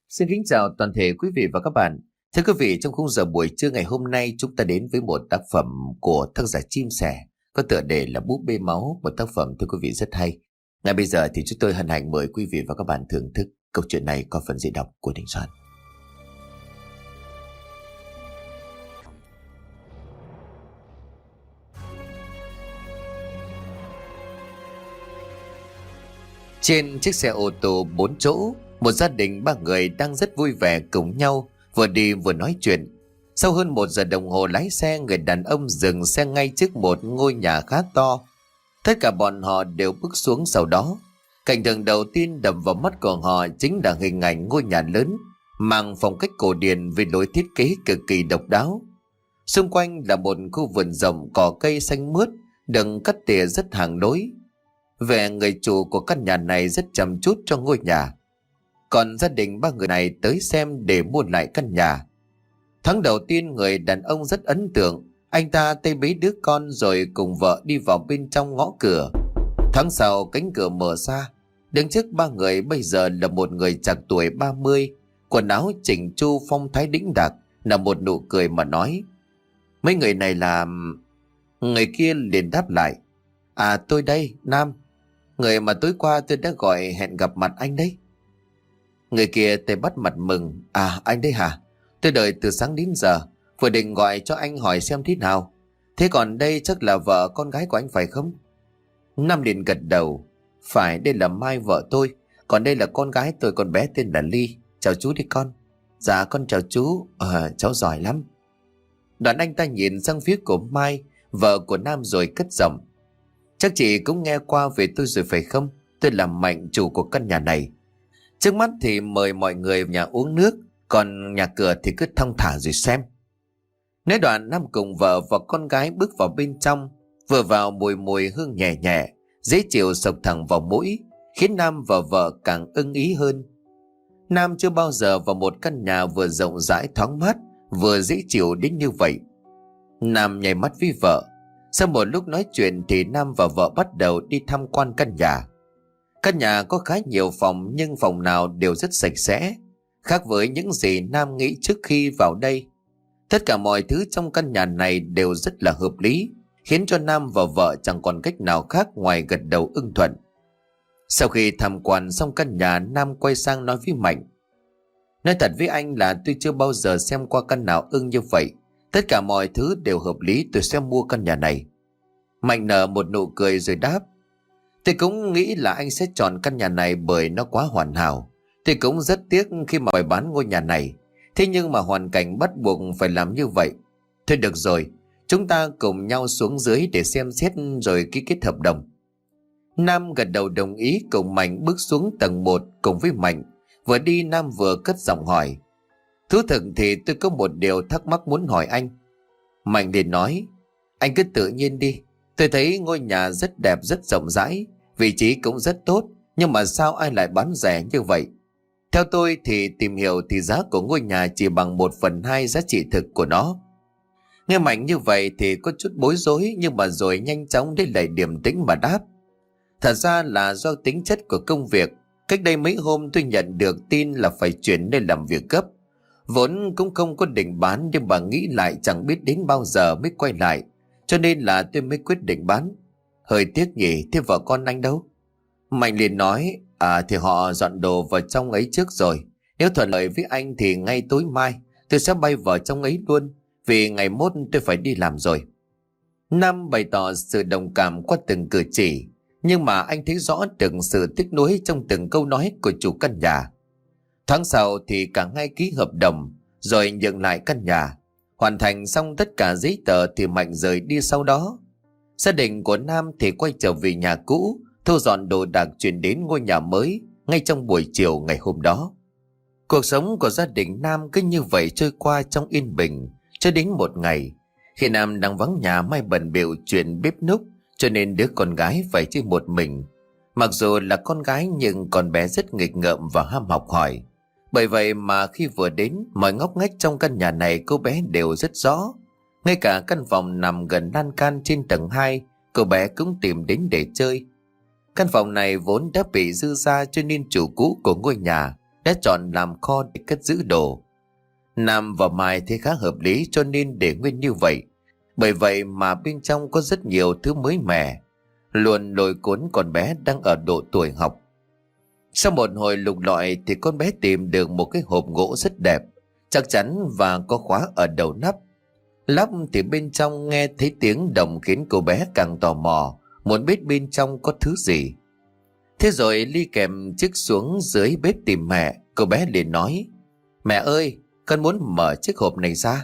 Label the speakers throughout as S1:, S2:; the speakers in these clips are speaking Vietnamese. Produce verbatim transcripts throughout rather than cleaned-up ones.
S1: Xin kính chào toàn thể quý vị và các bạn. Thưa quý vị, trong khung giờ buổi trưa ngày hôm nay chúng ta đến với một tác phẩm của tác giả Chim Sẻ có tựa đề là Búp Bê Máu, một tác phẩm thưa quý vị rất hay. Ngay bây giờ thì chúng tôi hân hạnh mời quý vị và các bạn thưởng thức câu chuyện này qua phần diễn đọc của Đình Soạn. Trên chiếc xe ô tô bốn chỗ, một gia đình ba người đang rất vui vẻ cùng nhau, vừa đi vừa nói chuyện. Sau hơn một giờ đồng hồ lái xe, người đàn ông dừng xe ngay trước một ngôi nhà khá to. Tất cả bọn họ đều bước xuống sau đó. Cảnh tượng đầu tiên đập vào mắt của họ chính là hình ảnh ngôi nhà lớn, mang phong cách cổ điển với lối thiết kế cực kỳ độc đáo. Xung quanh là một khu vườn rộng, cỏ cây xanh mướt, đừng cắt tỉa rất hàng lối. Về người chủ của căn nhà này rất chăm chút cho ngôi nhà. Còn gia đình ba người này tới xem để mua lại căn nhà. Tháng đầu tiên người đàn ông rất ấn tượng. Anh ta tay bế đứa con rồi cùng vợ đi vào bên trong ngõ cửa. Tháng sau cánh cửa mở ra. Đứng trước ba người bây giờ là một người chạc tuổi ba mươi, quần áo chỉnh chu phong thái đĩnh đạc, là một nụ cười mà nói: "Mấy người này là..." Người kia liền đáp lại: "À, tôi đây, Nam. Người mà tối qua tôi đã gọi hẹn gặp mặt anh đấy." Người kia tay bắt mặt mừng: "À, anh đấy hả? Tôi đợi từ sáng đến giờ, vừa định gọi cho anh hỏi xem thế nào. Thế còn đây chắc là vợ con gái của anh phải không?" Nam liền gật đầu: "Phải, đây là Mai vợ tôi. Còn đây là con gái tôi, con bé tên là Ly. Chào chú đi con." "Dạ con chào chú. Ờ, cháu giỏi lắm." Đoạn anh ta nhìn sang phía của Mai, vợ của Nam, rồi cất giọng: "Chắc chị cũng nghe qua về tôi rồi phải không? Tôi là Mạnh, chủ của căn nhà này. Trước mắt thì mời mọi người nhà uống nước, còn nhà cửa thì cứ thong thả rồi xem." Nói đoạn Nam cùng vợ và con gái bước vào bên trong. Vừa vào mùi mùi hương nhẹ nhẹ, dễ chịu sộc thẳng vào mũi, khiến Nam và vợ càng ưng ý hơn. Nam chưa bao giờ vào một căn nhà vừa rộng rãi thoáng mát, vừa dễ chịu đến như vậy. Nam nháy mắt với vợ. Sau một lúc nói chuyện thì Nam và vợ bắt đầu đi tham quan căn nhà. Căn nhà có khá nhiều phòng, nhưng phòng nào đều rất sạch sẽ, khác với những gì Nam nghĩ trước khi vào đây. Tất cả mọi thứ trong căn nhà này đều rất là hợp lý, khiến cho Nam và vợ chẳng còn cách nào khác ngoài gật đầu ưng thuận. Sau khi tham quan xong căn nhà, Nam quay sang nói với Mạnh: "Nói thật với anh là tôi chưa bao giờ xem qua căn nào ưng như vậy. Tất cả mọi thứ đều hợp lý, tôi sẽ mua căn nhà này." Mạnh nở một nụ cười rồi đáp: "Tôi cũng nghĩ là anh sẽ chọn căn nhà này bởi nó quá hoàn hảo. Tôi cũng rất tiếc khi mà phải bán ngôi nhà này. Thế nhưng mà hoàn cảnh bắt buộc phải làm như vậy. Thôi được rồi, chúng ta cùng nhau xuống dưới để xem xét rồi ký kết hợp đồng." Nam gật đầu đồng ý, cùng Mạnh bước xuống tầng một cùng với Mạnh. Vừa đi Nam vừa cất giọng hỏi: "Thú thực thì tôi có một điều thắc mắc muốn hỏi anh." Mạnh liền nói: "Anh cứ tự nhiên đi. Tôi thấy ngôi nhà rất đẹp, rất rộng rãi, vị trí cũng rất tốt, nhưng mà sao ai lại bán rẻ như vậy? Theo tôi thì tìm hiểu thì giá của ngôi nhà chỉ bằng một phần hai giá trị thực của nó." Nghe Mạnh như vậy thì có chút bối rối, nhưng mà rồi nhanh chóng lấy lại điềm tĩnh mà đáp: "Thật ra là do tính chất của công việc. Cách đây mấy hôm tôi nhận được tin là phải chuyển nơi làm việc gấp. Vốn cũng không có định bán, nhưng mà nghĩ lại chẳng biết đến bao giờ mới quay lại, cho nên là tôi mới quyết định bán. Hơi tiếc nhỉ, thế vợ con anh đâu?" Mạnh liền nói: "À thì họ dọn đồ vào trong ấy trước rồi. Nếu thuận lợi với anh thì ngay tối mai tôi sẽ bay vào trong ấy luôn, vì ngày mốt tôi phải đi làm rồi." Nam bày tỏ sự đồng cảm qua từng cử chỉ, nhưng mà anh thấy rõ được sự tiếc nuối trong từng câu nói của chủ căn nhà. Tháng sau thì cả hai ký hợp đồng rồi nhận lại căn nhà. Hoàn thành xong tất cả giấy tờ thì Mạnh rời đi sau đó. Gia đình của Nam thì quay trở về nhà cũ, thu dọn đồ đạc chuyển đến ngôi nhà mới ngay trong buổi chiều ngày hôm đó. Cuộc sống của gia đình Nam cứ như vậy trôi qua trong yên bình, cho đến một ngày khi Nam đang vắng nhà, Mai bận bịu chuyện bếp núc, cho nên đứa con gái phải chơi một mình. Mặc dù là con gái nhưng con bé rất nghịch ngợm và ham học hỏi. Bởi vậy mà khi vừa đến, mọi ngóc ngách trong căn nhà này cô bé đều rất rõ. Ngay cả căn phòng nằm gần lan can trên tầng hai, cô bé cũng tìm đến để chơi. Căn phòng này vốn đã bị dư ra, cho nên chủ cũ của ngôi nhà đã chọn làm kho để cất giữ đồ. Nam và Mai thấy khá hợp lý cho nên để nguyên như vậy. Bởi vậy mà bên trong có rất nhiều thứ mới mẻ, luôn lôi cuốn con bé đang ở độ tuổi học. Sau một hồi lục lọi thì con bé tìm được một cái hộp gỗ rất đẹp, chắc chắn và có khóa ở đầu nắp. Lắp thì bên trong nghe thấy tiếng động khiến cô bé càng tò mò, muốn biết bên trong có thứ gì. Thế rồi Ly kèm chiếc xuống dưới bếp tìm mẹ. Cô bé liền nói: "Mẹ ơi, con muốn mở chiếc hộp này ra."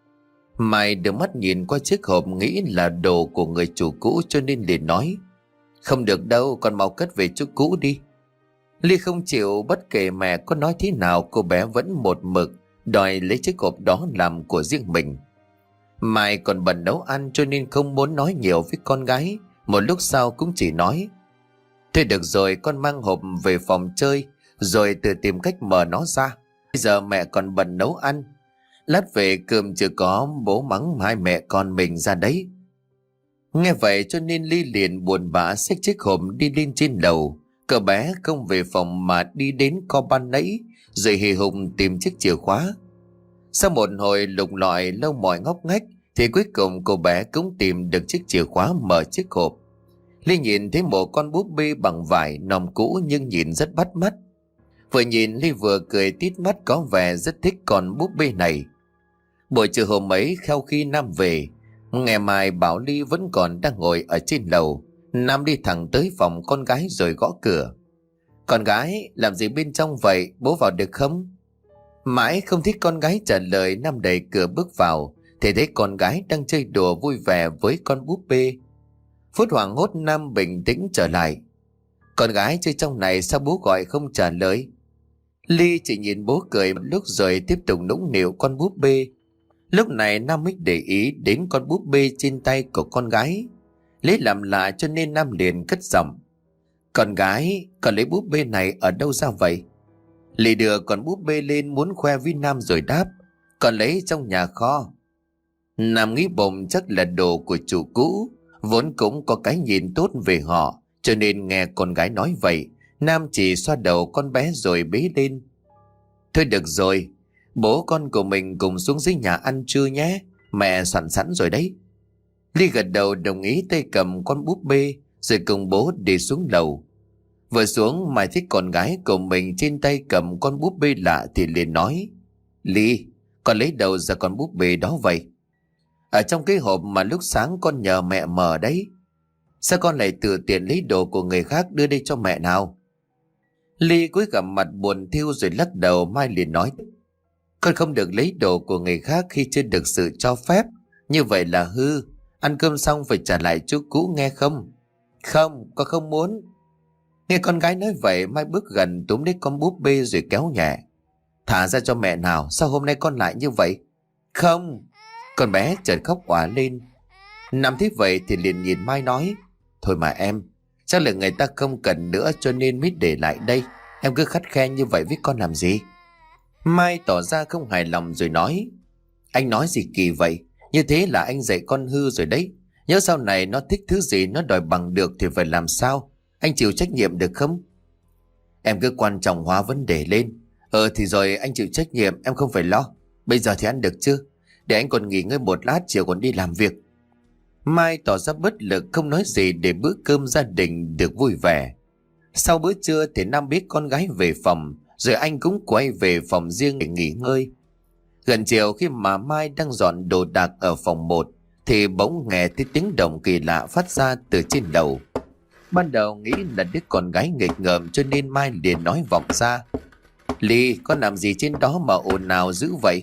S1: Mai đưa mắt nhìn qua chiếc hộp, nghĩ là đồ của người chủ cũ cho nên liền nói: "Không được đâu, con mau cất về chỗ cũ đi." Ly không chịu, bất kể mẹ có nói thế nào cô bé vẫn một mực đòi lấy chiếc hộp đó làm của riêng mình. Mai còn bận nấu ăn cho nên không muốn nói nhiều với con gái. Một lúc sau cũng chỉ nói: "Thôi được rồi, con mang hộp về phòng chơi rồi tự tìm cách mở nó ra. Bây giờ mẹ còn bận nấu ăn. Lát về cơm chưa có, bố mắng hai mẹ con mình ra đấy." Nghe vậy cho nên Ly liền buồn bã xách chiếc hộp đi lên trên lầu. Cậu bé không về phòng mà đi đến kho ban nãy rồi hì hùng tìm chiếc chìa khóa. Sau một hồi lục lọi lâu mọi ngóc ngách thì cuối cùng cô bé cũng tìm được chiếc chìa khóa mở chiếc hộp. Ly nhìn thấy một con búp bê bằng vải nòm cũ nhưng nhìn rất bắt mắt. Vừa nhìn Ly vừa cười tít mắt, có vẻ rất thích con búp bê này. Buổi chiều hôm ấy sau khi Nam về, nghe Mai bảo Ly vẫn còn đang ngồi ở trên lầu, Nam đi thẳng tới phòng con gái rồi gõ cửa. "Con gái, làm gì bên trong vậy? Bố vào được không?" Mãi không thấy con gái trả lời, Nam đẩy cửa bước vào thì thấy con gái đang chơi đùa vui vẻ với con búp bê. Phút hoảng hốt Nam bình tĩnh trở lại: "Con gái chơi trong này sao bố gọi không trả lời?" Ly chỉ nhìn bố cười một lúc rồi tiếp tục nũng nịu con búp bê. Lúc này Nam mới để ý đến con búp bê trên tay của con gái. Lấy làm lạ cho nên Nam liền cất giọng: "Con gái, con lấy búp bê này ở đâu ra vậy?" Ly đưa con búp bê lên muốn khoe với Nam rồi đáp: "Con lấy trong nhà kho." Nam nghĩ bụng chắc là đồ của chủ cũ, vốn cũng có cái nhìn tốt về họ, cho nên nghe con gái nói vậy, Nam chỉ xoa đầu con bé rồi bế lên. "Thôi được rồi, bố con của mình cùng xuống dưới nhà ăn trưa nhé, mẹ soạn sẵn rồi đấy." Ly gật đầu đồng ý, tay cầm con búp bê rồi cùng bố đi xuống lầu. Vừa xuống Mai thấy con gái của mình trên tay cầm con búp bê lạ thì liền nói: "Ly, con lấy đâu ra con búp bê đó vậy?" "Ở trong cái hộp mà lúc sáng con nhờ mẹ mở đấy." "Sao con lại tự tiện lấy đồ của người khác đưa đây cho mẹ nào?" Ly cúi gằm mặt buồn thiu rồi lắc đầu. Mai liền nói: "Con không được lấy đồ của người khác khi chưa được sự cho phép, như vậy là hư. Ăn cơm xong phải trả lại chỗ cũ nghe không?" "Không, con không muốn." Nghe con gái nói vậy, Mai bước gần túm lấy con búp bê rồi kéo nhẹ: "Thả ra cho mẹ nào, sao hôm nay con lại như vậy?" "Không." Con bé chợt khóc òa lên. Nam thấy vậy thì liền nhìn Mai nói: "Thôi mà em, chắc là người ta không cần nữa cho nên mới để lại đây. Em cứ khắt khe như vậy với con làm gì?" Mai tỏ ra không hài lòng rồi nói: "Anh nói gì kỳ vậy? Như thế là anh dạy con hư rồi đấy. Nhớ sau này nó thích thứ gì nó đòi bằng được thì phải làm sao? Anh chịu trách nhiệm được không?" "Em cứ quan trọng hóa vấn đề lên. Ờ thì rồi anh chịu trách nhiệm, em không phải lo. Bây giờ thì ăn được chưa? Để anh còn nghỉ ngơi một lát, chiều còn đi làm việc." Mai tỏ ra bất lực không nói gì để bữa cơm gia đình được vui vẻ. Sau bữa trưa thì Nam biết con gái về phòng, rồi anh cũng quay về phòng riêng để nghỉ ngơi. Gần chiều khi mà Mai đang dọn đồ đạc ở phòng một thì bỗng nghe thấy tiếng động kỳ lạ phát ra từ trên lầu. Ban đầu nghĩ là đứa con gái nghịch ngợm cho nên Mai liền nói vọng ra: "Ly, con làm gì trên đó mà ồn ào dữ vậy?"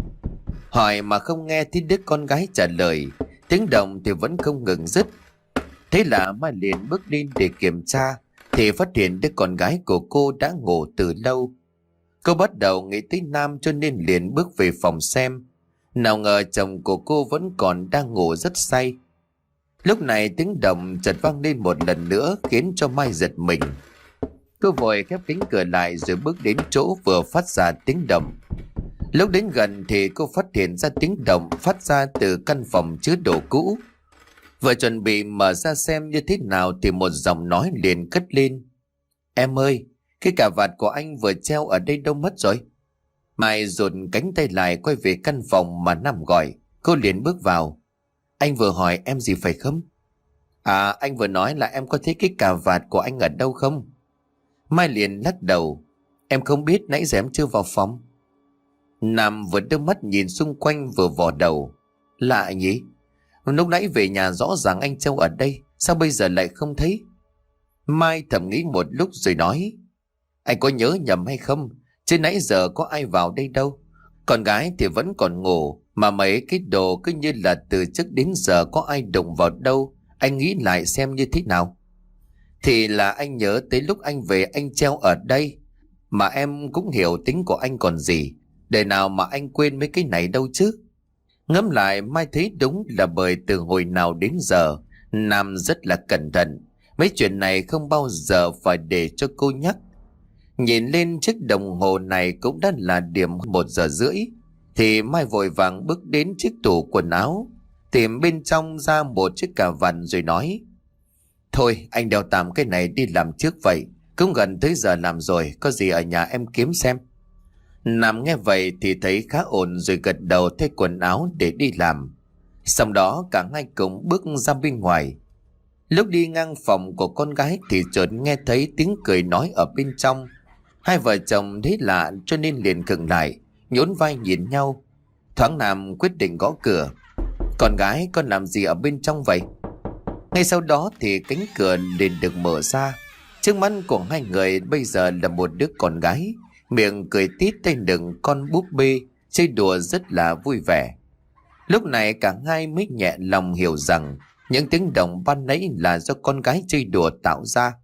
S1: Hỏi mà không nghe thấy đứa con gái trả lời, tiếng động thì vẫn không ngừng dứt. Thế là Mai liền bước lên để kiểm tra thì phát hiện đứa con gái của cô đã ngủ từ lâu. Cô bắt đầu nghĩ tới Nam cho nên liền bước về phòng xem. Nào ngờ chồng của cô vẫn còn đang ngủ rất say. Lúc này tiếng động chợt vang lên một lần nữa khiến cho Mai giật mình. Cô vội khép cánh cửa lại rồi bước đến chỗ vừa phát ra tiếng động. Lúc đến gần thì cô phát hiện ra tiếng động phát ra từ căn phòng chứa đồ cũ. Vừa chuẩn bị mở ra xem như thế nào thì một giọng nói liền cất lên: "Em ơi, Cái cà vạt của anh vừa treo ở đây đâu mất rồi? Mai dồn cánh tay lại quay về căn phòng mà Nam gọi. Cô liền bước vào. Anh vừa hỏi em gì phải không? À, anh vừa nói là em có thấy cái cà vạt của anh ở đâu không? Mai liền lắc đầu. Em không biết, nãy giờ em chưa vào phòng. Nam vừa đưa mắt nhìn xung quanh vừa vò đầu. Lạ nhỉ? Lúc nãy về nhà rõ ràng anh treo ở đây, sao bây giờ lại không thấy? Mai thầm nghĩ một lúc rồi nói. Anh có nhớ nhầm hay không? Chứ nãy giờ có ai vào đây đâu. Con gái thì vẫn còn ngủ, mà mấy cái đồ cứ như là từ trước đến giờ có ai đụng vào đâu. Anh nghĩ lại xem như thế nào. Thì là anh nhớ tới lúc anh về anh treo ở đây. Mà em cũng hiểu tính của anh còn gì. Để nào mà anh quên mấy cái này đâu chứ. Ngẫm lại Mai thấy đúng là bởi từ hồi nào đến giờ Nam rất là cẩn thận. Mấy chuyện này không bao giờ phải để cho cô nhắc. Nhìn lên chiếc đồng hồ này cũng đã là điểm một giờ rưỡi. Thì Mai vội vàng bước đến chiếc tủ quần áo, tìm bên trong ra một chiếc cà vạt rồi nói. Thôi anh đeo tạm cái này đi làm trước vậy. Cũng gần tới giờ làm rồi, có gì ở nhà em kiếm xem. Nam nghe vậy thì thấy khá ổn rồi gật đầu thay quần áo để đi làm. Sau đó cả hai cùng bước ra bên ngoài. Lúc đi ngang phòng của con gái thì chợt nghe thấy tiếng cười nói ở bên trong. Hai vợ chồng thấy lạ cho nên liền khựng lại, nhún vai nhìn nhau. Thoáng Nam quyết định gõ cửa. Con gái, con làm gì ở bên trong vậy? Ngay sau đó thì cánh cửa liền được mở ra. Trước mắt của hai người bây giờ là một đứa con gái, miệng cười tít tay đựng con búp bê, chơi đùa rất là vui vẻ. Lúc này cả hai mới nhẹ lòng hiểu rằng những tiếng động ban nãy là do con gái chơi đùa tạo ra.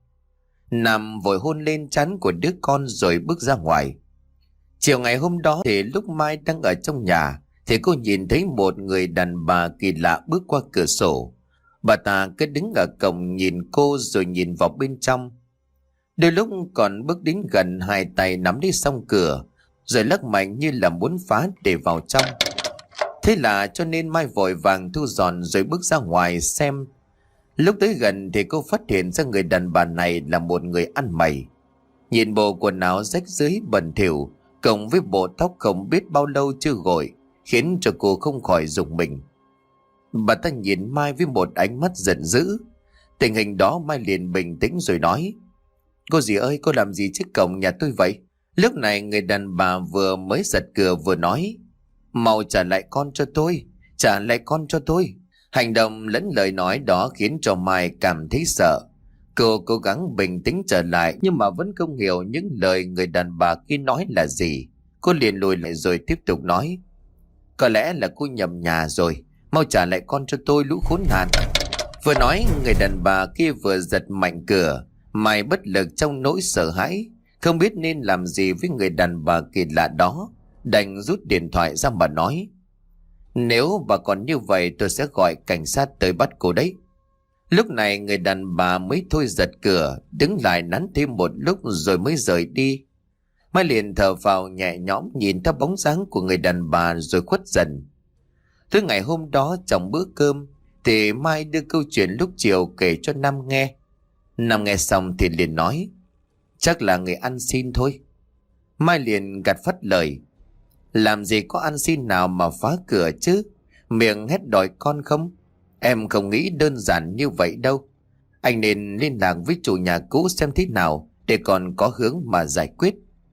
S1: Nam vội hôn lên trán của đứa con rồi bước ra ngoài. Chiều ngày hôm đó thì lúc Mai đang ở trong nhà thì cô nhìn thấy một người đàn bà kỳ lạ bước qua cửa sổ. Bà ta cứ đứng ở cổng nhìn cô rồi nhìn vào bên trong. Đôi lúc còn bước đến gần, hai tay nắm lấy song cửa rồi lắc mạnh như là muốn phá để vào trong. Thế là cho nên Mai vội vàng thu dọn rồi bước ra ngoài xem. Lúc tới gần thì cô phát hiện ra người đàn bà này là một người ăn mày. Nhìn bộ quần áo rách rưới bẩn thỉu cộng với bộ tóc không biết bao lâu chưa gội khiến cho cô không khỏi rùng mình. Bà ta nhìn Mai với một ánh mắt giận dữ. Tình hình đó Mai liền bình tĩnh rồi nói. Cô dì ơi, cô làm gì trước cổng nhà tôi vậy? Lúc này người đàn bà vừa mới giật cửa vừa nói. Mau trả lại con cho tôi, trả lại con cho tôi. Hành động lẫn lời nói đó khiến cho Mai cảm thấy sợ. Cô cố gắng bình tĩnh trở lại nhưng mà vẫn không hiểu những lời người đàn bà kia nói là gì. Cô liền lùi lại rồi tiếp tục nói. Có lẽ là cô nhầm nhà rồi, mau trả lại con cho tôi lũ khốn nạn. Vừa nói người đàn bà kia vừa giật mạnh cửa. Mai bất lực trong nỗi sợ hãi, không biết nên làm gì với người đàn bà kỳ lạ đó, đành rút điện thoại ra mà nói. Nếu bà còn như vậy tôi sẽ gọi cảnh sát tới bắt cô đấy. Lúc này người đàn bà mới thôi giật cửa, đứng lại nắn thêm một lúc rồi mới rời đi. Mai liền thở phào nhẹ nhõm nhìn theo bóng dáng của người đàn bà rồi khuất dần. Tới ngày hôm đó trong bữa cơm thì Mai đưa câu chuyện lúc chiều kể cho Nam nghe. Nam nghe xong thì liền nói. Chắc là người ăn xin thôi. Mai liền gạt phắt lời. Làm gì có ăn xin nào mà phá cửa chứ? Miệng hét đòi con không? Em không nghĩ đơn giản như vậy đâu. Anh nên liên lạc với chủ nhà cũ xem thế nào để còn có hướng mà giải quyết.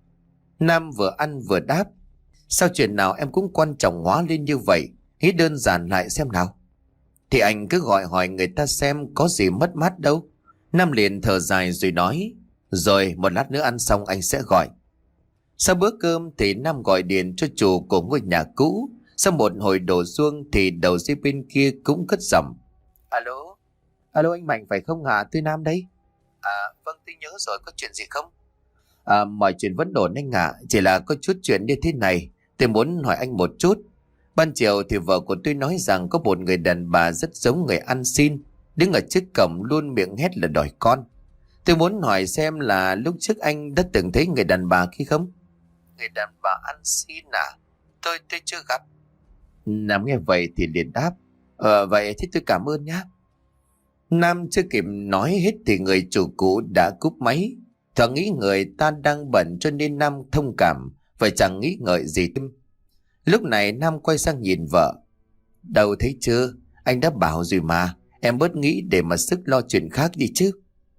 S1: Nam vừa ăn vừa đáp. Sao chuyện nào em cũng quan trọng hóa lên như vậy? Nghĩ đơn giản lại xem nào. Thì anh cứ gọi hỏi người ta xem, có gì mất mát đâu. Nam liền thở dài rồi nói. Rồi một lát nữa ăn xong anh sẽ gọi. Sau bữa cơm thì Nam gọi điện cho chủ của ngôi nhà cũ. Sau một hồi đổ chuông thì đầu dây bên kia cũng cất giọng. Alo. Alo, anh Mạnh phải không hả? Tôi Nam đây. À vâng, tôi nhớ rồi, có chuyện gì không? À, mọi chuyện vẫn ổn anh ạ. Chỉ là có chút chuyện như thế này, tôi muốn hỏi anh một chút. Ban chiều thì vợ của tôi nói rằng có một người đàn bà rất giống người ăn xin, đứng ở trước cổng luôn miệng hét là đòi con. Tôi muốn hỏi xem là lúc trước anh đã từng thấy người đàn bà kia không? Người đàn bà ăn xin à? Tôi tôi chưa gặp. Nam nghe vậy thì liền đáp. Ờ vậy thì tôi cảm ơn nhé. Nam chưa kịp nói hết thì người chủ cũ đã cúp máy. Thoáng nghĩ người ta đang bận cho nên Nam thông cảm, và chẳng nghĩ ngợi gì thêm. Lúc này Nam quay sang nhìn vợ. Đâu thấy chưa, anh đã bảo rồi mà, em bớt nghĩ để mà sức lo chuyện khác đi chứ.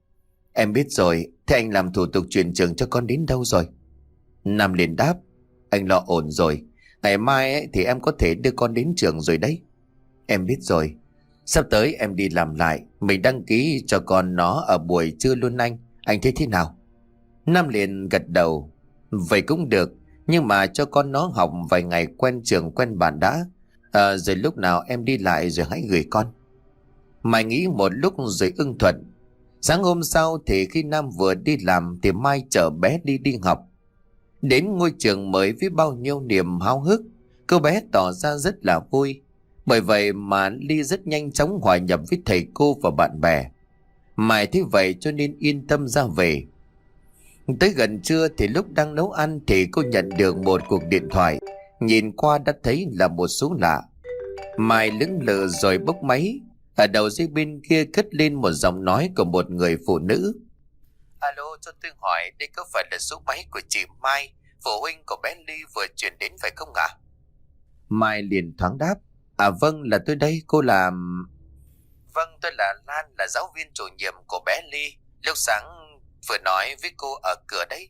S1: Em biết rồi, thế anh làm thủ tục chuyển trường cho con đến đâu rồi? Nam liền đáp. Anh lo ổn rồi, ngày mai ấy, thì em có thể đưa con đến trường rồi đấy. Em biết rồi, sắp tới em đi làm lại, mình đăng ký cho con nó ở buổi trưa luôn anh, anh thấy thế nào? Nam liền gật đầu. Vậy cũng được, nhưng mà cho con nó học vài ngày quen trường quen bạn đã, à, rồi lúc nào em đi lại rồi hãy gửi con. Mai nghĩ một lúc rồi ưng thuận. Sáng hôm sau thì khi Nam vừa đi làm thì Mai chở bé đi đi học. Đến ngôi trường mới với bao nhiêu niềm háo hức, cô bé tỏ ra rất là vui. Bởi vậy mà Ly rất nhanh chóng hòa nhập với thầy cô và bạn bè. Mai thấy vậy cho nên yên tâm ra về. Tới gần trưa thì lúc đang nấu ăn thì cô nhận được một cuộc điện thoại. Nhìn qua đã thấy là một số lạ. Mai lững lờ rồi bốc máy. Ở đầu dây bên kia cất lên một giọng nói của một người phụ nữ. Alo, cho tôi hỏi, đây có phải là số máy của chị Mai, phụ huynh của bé Ly vừa chuyển đến phải không ạ? Mai liền thoáng đáp. À vâng, là tôi đây, cô làm... Vâng, tôi là Lan, là giáo viên chủ nhiệm của bé Ly. Lúc sáng vừa nói với cô ở cửa đấy.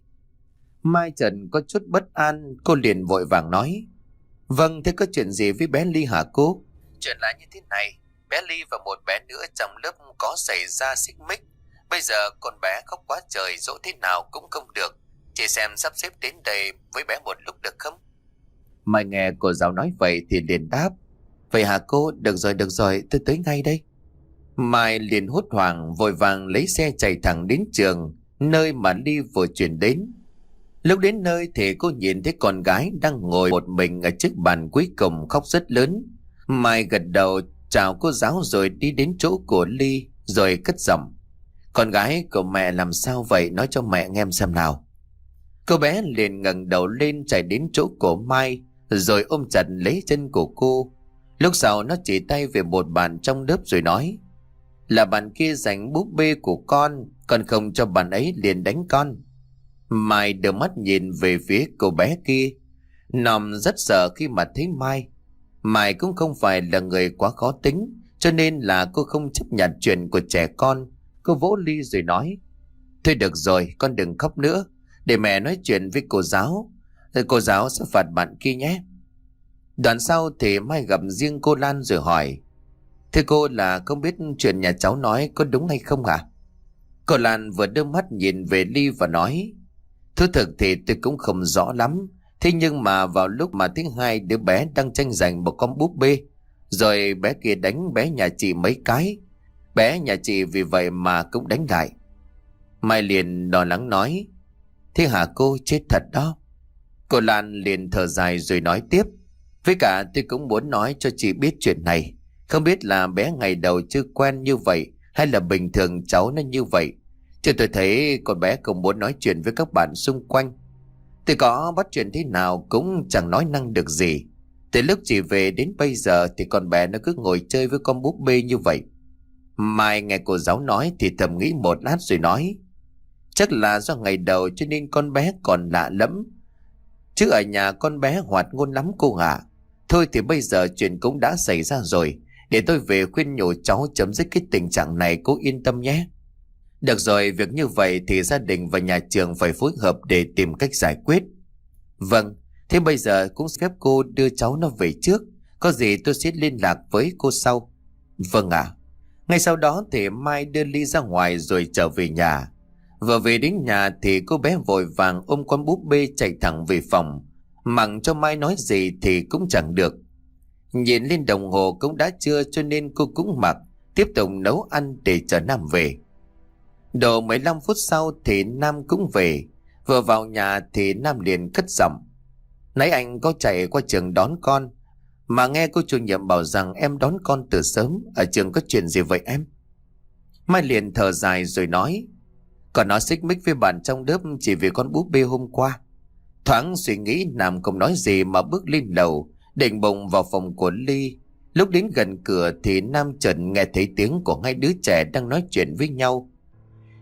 S1: Mai Trần có chút bất an, cô liền vội vàng nói. Vâng, thế có chuyện gì với bé Ly hả cô? Chuyện là như thế này, bé Ly và một bé nữa trong lớp có xảy ra xích mích. Bây giờ con bé khóc quá trời, dỗ thế nào cũng không được. Chị xem sắp xếp đến đây với bé một lúc được không? Mai nghe cô giáo nói vậy thì liền đáp. Vậy hả cô? Được rồi, được rồi, tôi tới ngay đây. Mai liền hốt hoảng vội vàng lấy xe chạy thẳng đến trường, nơi mà Ly vừa chuyển đến. Lúc đến nơi thì cô nhìn thấy con gái đang ngồi một mình ở chiếc bàn cuối cùng khóc rất lớn. Mai gật đầu chào cô giáo rồi đi đến chỗ của Ly rồi cất giọng. Con gái của mẹ làm sao vậy, nói cho mẹ nghe xem nào. Cô bé liền ngẩng đầu lên chạy đến chỗ của Mai rồi ôm chặt lấy chân của cô. Lúc sau nó chỉ tay về một bàn trong lớp rồi nói. Là bạn kia giành búp bê của con, con không cho bạn ấy liền đánh con. Mai đưa mắt nhìn về phía cô bé kia. Nòm rất sợ khi mà thấy Mai. Mai cũng không phải là người quá khó tính, cho nên là cô không chấp nhận chuyện của trẻ con. Cô vỗ Ly rồi nói. Thôi được rồi, con đừng khóc nữa, để mẹ nói chuyện với cô giáo. Rồi cô giáo sẽ phạt bạn kia nhé. Đoạn sau thì Mai gặp riêng cô Lan rồi hỏi. Thưa cô, là không biết chuyện nhà cháu nói có đúng hay không hả? Cô Lan vừa đưa mắt nhìn về Ly và nói. Thú thực thì tôi cũng không rõ lắm. Thế nhưng mà vào lúc mà thấy hai đứa bé đang tranh giành một con búp bê, rồi bé kia đánh bé nhà chị mấy cái, bé nhà chị vì vậy mà cũng đánh lại. Mai liền lo lắng nói. Thế hả cô, chết thật đó. Cô Lan liền thở dài rồi nói tiếp. Với cả tôi cũng muốn nói cho chị biết chuyện này. Không biết là bé ngày đầu chưa quen như vậy, hay là bình thường cháu nó như vậy. Chứ tôi thấy con bé không muốn nói chuyện với các bạn xung quanh. Tôi có bắt chuyện thế nào cũng chẳng nói năng được gì. Từ lúc chị về đến bây giờ thì con bé nó cứ ngồi chơi với con búp bê như vậy. Mai nghe cô giáo nói thì thầm nghĩ một lát rồi nói. Chắc là do ngày đầu cho nên con bé còn lạ lẫm. Chứ ở nhà con bé hoạt ngôn lắm cô ạ. Thôi thì bây giờ chuyện cũng đã xảy ra rồi, để tôi về khuyên nhủ cháu chấm dứt cái tình trạng này, cô yên tâm nhé. Được rồi, việc như vậy thì gia đình và nhà trường phải phối hợp để tìm cách giải quyết. Vâng, thế bây giờ cũng phép cô đưa cháu nó về trước. Có gì tôi sẽ liên lạc với cô sau. Vâng ạ. Ngay sau đó thì Mai đưa Ly ra ngoài rồi trở về nhà. Vừa về đến nhà thì cô bé vội vàng ôm con búp bê chạy thẳng về phòng. Mặc cho Mai nói gì thì cũng chẳng được. Nhìn lên đồng hồ cũng đã trưa cho nên cô cũng mặc, tiếp tục nấu ăn để chờ Nam về. Độ mười lăm phút sau thì Nam cũng về. Vừa vào nhà thì Nam liền cất giọng. Nãy anh có chạy qua trường đón con, mà nghe cô chủ nhiệm bảo rằng em đón con từ sớm. Ở trường có chuyện gì vậy em? Mai liền thở dài rồi nói. Còn nó xích mích với bạn trong lớp chỉ vì con búp bê hôm qua. Thoáng suy nghĩ, Nam không nói gì mà bước lên lầu, định bụng vào phòng của Ly. Lúc đến gần cửa thì Nam chợt nghe thấy tiếng của hai đứa trẻ đang nói chuyện với nhau.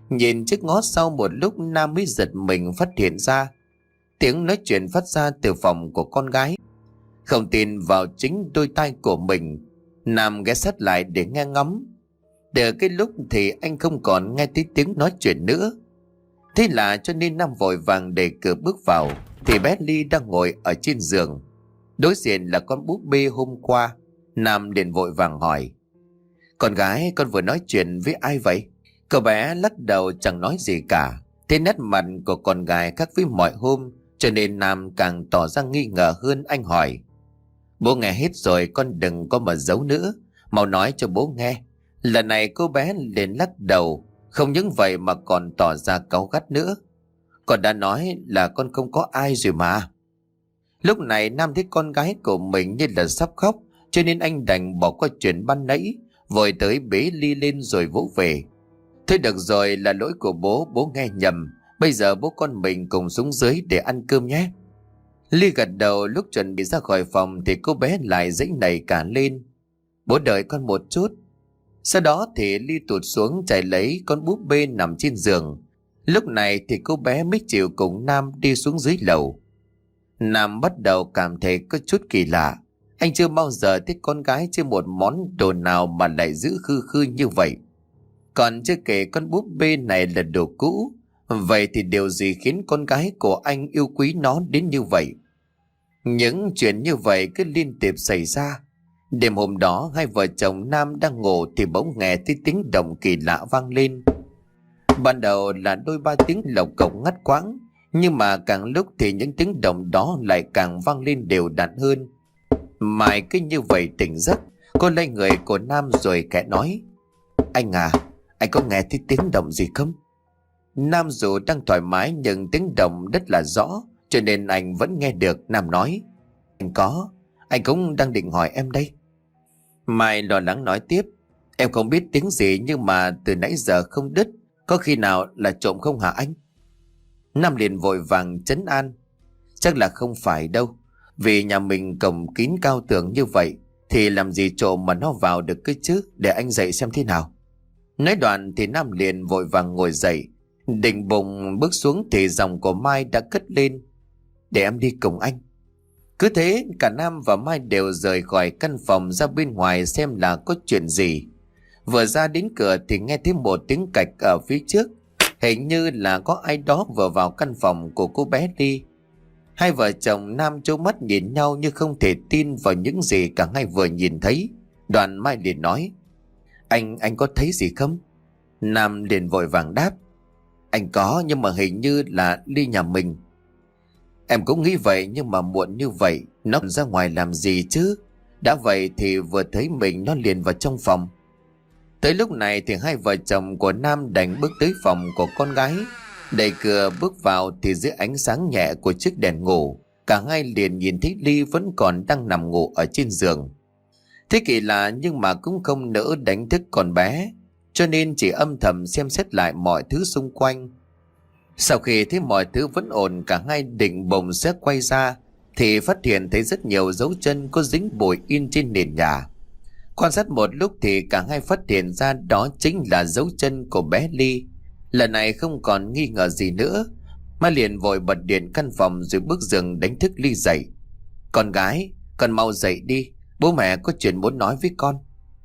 S1: Nhìn chiếc ngó sau một lúc, Nam mới giật mình phát hiện ra tiếng nói chuyện phát ra từ phòng của con gái. Không tin vào chính đôi tai của mình, Nam ghé sát lại để nghe ngóng. Từ cái lúc thì anh không còn nghe thấy tiếng nói chuyện nữa. Thế là cho nên Nam vội vàng đẩy cửa bước vào, thì bé Ly đang ngồi ở trên giường. Đối diện là con búp bê hôm qua. Nam liền vội vàng hỏi: "Con gái, con vừa nói chuyện với ai vậy?" Cậu bé lắc đầu chẳng nói gì cả. Thế nét mặt của con gái khác với mọi hôm, cho nên Nam càng tỏ ra nghi ngờ hơn. Anh hỏi: "Bố nghe hết rồi, con đừng có mà giấu nữa, mau nói cho bố nghe." Lần này cô bé liền lắc đầu. Không những vậy mà còn tỏ ra cáu gắt nữa: "Con đã nói là con không có ai rồi mà." Lúc này Nam thấy con gái của mình như là sắp khóc, cho nên anh đành bỏ qua chuyện ban nãy, vội tới bế Ly lên rồi vỗ về: "Thôi được rồi, là lỗi của bố, bố nghe nhầm. Bây giờ bố con mình cùng xuống dưới để ăn cơm nhé." Ly gật đầu. Lúc chuẩn bị ra khỏi phòng thì cô bé lại giãy nảy cả lên: "Bố đợi con một chút." Sau đó thì Ly tụt xuống chạy lấy con búp bê nằm trên giường. Lúc này thì cô bé mới chịu cùng Nam đi xuống dưới lầu. Nam bắt đầu cảm thấy có chút kỳ lạ. Anh chưa bao giờ thấy con gái trên một món đồ nào mà lại giữ khư khư như vậy. Còn chưa kể con búp bê này là đồ cũ. Vậy thì điều gì khiến con gái của anh yêu quý nó đến như vậy? Những chuyện như vậy cứ liên tiếp xảy ra. Đêm hôm đó, hai vợ chồng Nam đang ngủ thì bỗng nghe thấy tiếng động kỳ lạ vang lên. Ban đầu là đôi ba tiếng lộc cộc ngắt quãng, nhưng mà càng lúc thì những tiếng động đó lại càng vang lên đều đặn hơn. Mai cứ như vậy tỉnh giấc, cô lấy người của Nam rồi khẽ nói: "Anh à, anh có nghe thấy tiếng động gì không?" Nam dù đang thoải mái nhưng tiếng động rất là rõ, cho nên anh vẫn nghe được. Nam nói: "Anh có, anh cũng đang định hỏi em đây." Mai lo lắng nói tiếp: "Em không biết tiếng gì nhưng mà từ nãy giờ không đứt, có khi nào là trộm không hả anh?" Nam liền vội vàng trấn an: "Chắc là không phải đâu, vì nhà mình cổng kín cao tường như vậy thì làm gì trộm mà nó vào được cơ chứ, để anh dậy xem thế nào." Nói đoạn thì Nam liền vội vàng ngồi dậy, định bụng bước xuống thì giọng của Mai đã cất lên: "Để em đi cùng anh." Cứ thế cả Nam và Mai đều rời khỏi căn phòng ra bên ngoài xem là có chuyện gì. Vừa ra đến cửa thì nghe thấy một tiếng cạch ở phía trước. Hình như là có ai đó vừa vào căn phòng của cô bé đi. Hai vợ chồng Nam trố mắt nhìn nhau như không thể tin vào những gì cả hai vừa nhìn thấy. Đoàn Mai liền nói: Anh, anh có thấy gì không?" Nam liền vội vàng đáp: "Anh có, nhưng mà hình như là Ly nhà mình." "Em cũng nghĩ vậy, nhưng mà muộn như vậy nó ra ngoài làm gì chứ? Đã vậy thì vừa thấy mình nó liền vào trong phòng." Tới lúc này thì hai vợ chồng của Nam đành bước tới phòng của con gái. Đẩy cửa bước vào thì dưới ánh sáng nhẹ của chiếc đèn ngủ, cả hai liền nhìn thấy Ly vẫn còn đang nằm ngủ ở trên giường. Thế kỳ lạ nhưng mà cũng không nỡ đánh thức con bé, cho nên chỉ âm thầm xem xét lại mọi thứ xung quanh. Sau khi thấy mọi thứ vẫn ổn, cả hai định bụng sẽ quay ra thì phát hiện thấy rất nhiều dấu chân có dính bụi in trên nền nhà. Quan sát một lúc thì cả hai phát hiện ra đó chính là dấu chân của bé Ly. Lần này không còn nghi ngờ gì nữa, Mai liền vội bật điện căn phòng rồi bước giường đánh thức Ly dậy. "Con gái, con mau dậy đi, bố mẹ có chuyện muốn nói với con."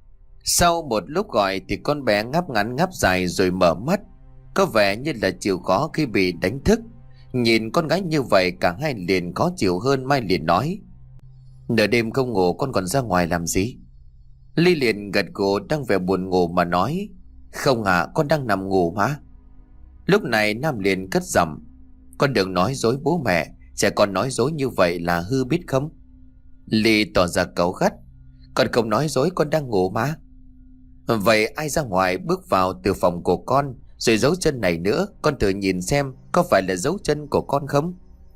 S1: Sau một lúc gọi thì con bé ngáp ngắn ngáp dài rồi mở mắt, có vẻ như là chịu khó khi bị đánh thức. Nhìn con gái như vậy cả hai liền khó chịu hơn. Mai liền nói: "Nửa đêm không ngủ con còn ra ngoài làm gì?" Ly liền gật gù đang vẻ buồn ngủ mà nói: "Không ạ, con đang nằm ngủ mà." Lúc này Nam liền cất giọng: "Con đừng nói dối bố mẹ, trẻ con nói dối như vậy là hư biết không?" Ly tỏ ra cáu gắt: "Con không nói dối, con đang ngủ mà." "Vậy ai ra ngoài bước vào từ phòng của con rồi dấu chân này nữa, con thử nhìn xem có phải là dấu chân của con không?"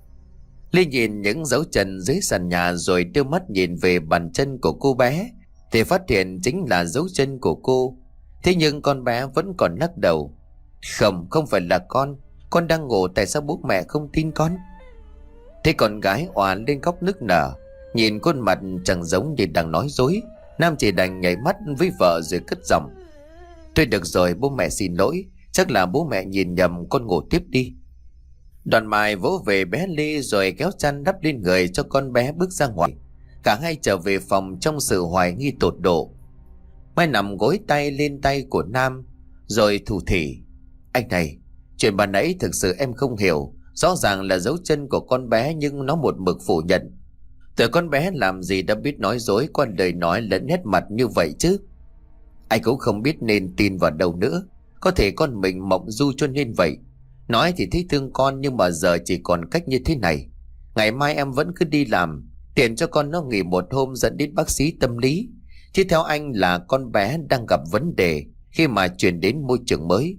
S1: Ly nhìn những dấu chân dưới sàn nhà rồi đưa mắt nhìn về bàn chân của cô bé thì phát hiện chính là dấu chân của cô. Thế nhưng con bé vẫn còn lắc đầu: "Không, không phải là con, con đang ngủ, tại sao bố mẹ không tin con?" Thế con gái òa lên khóc nức nở, nhìn khuôn mặt chẳng giống như đang nói dối. Nam chỉ đành nhảy mắt với vợ rồi cất giọng: "Thôi được rồi, bố mẹ xin lỗi, Chắc là bố mẹ nhìn nhầm, con ngủ tiếp đi. Đoàn Mai vỗ về bé Ly rồi kéo chăn đắp lên người cho con bé bước ra ngoài. Cả hai trở về phòng trong sự hoài nghi tột độ. Mai nằm gối tay lên tay của Nam rồi thủ thỉ: Anh này, chuyện bà nãy thực sự em không hiểu. Rõ ràng là dấu chân của con bé nhưng nó một mực phủ nhận. Từ con bé làm gì đã biết nói dối qua lời nói lẫn nét mặt như vậy chứ. Anh cũng không biết nên tin vào đâu nữa. Có thể con mình mộng du cho nên vậy. Nói thì thấy thương con nhưng mà giờ chỉ còn cách như thế này. Ngày mai em vẫn cứ đi làm, tiện cho con nó nghỉ một hôm dẫn đến bác sĩ tâm lý. Chứ theo anh là con bé đang gặp vấn đề khi mà chuyển đến môi trường mới.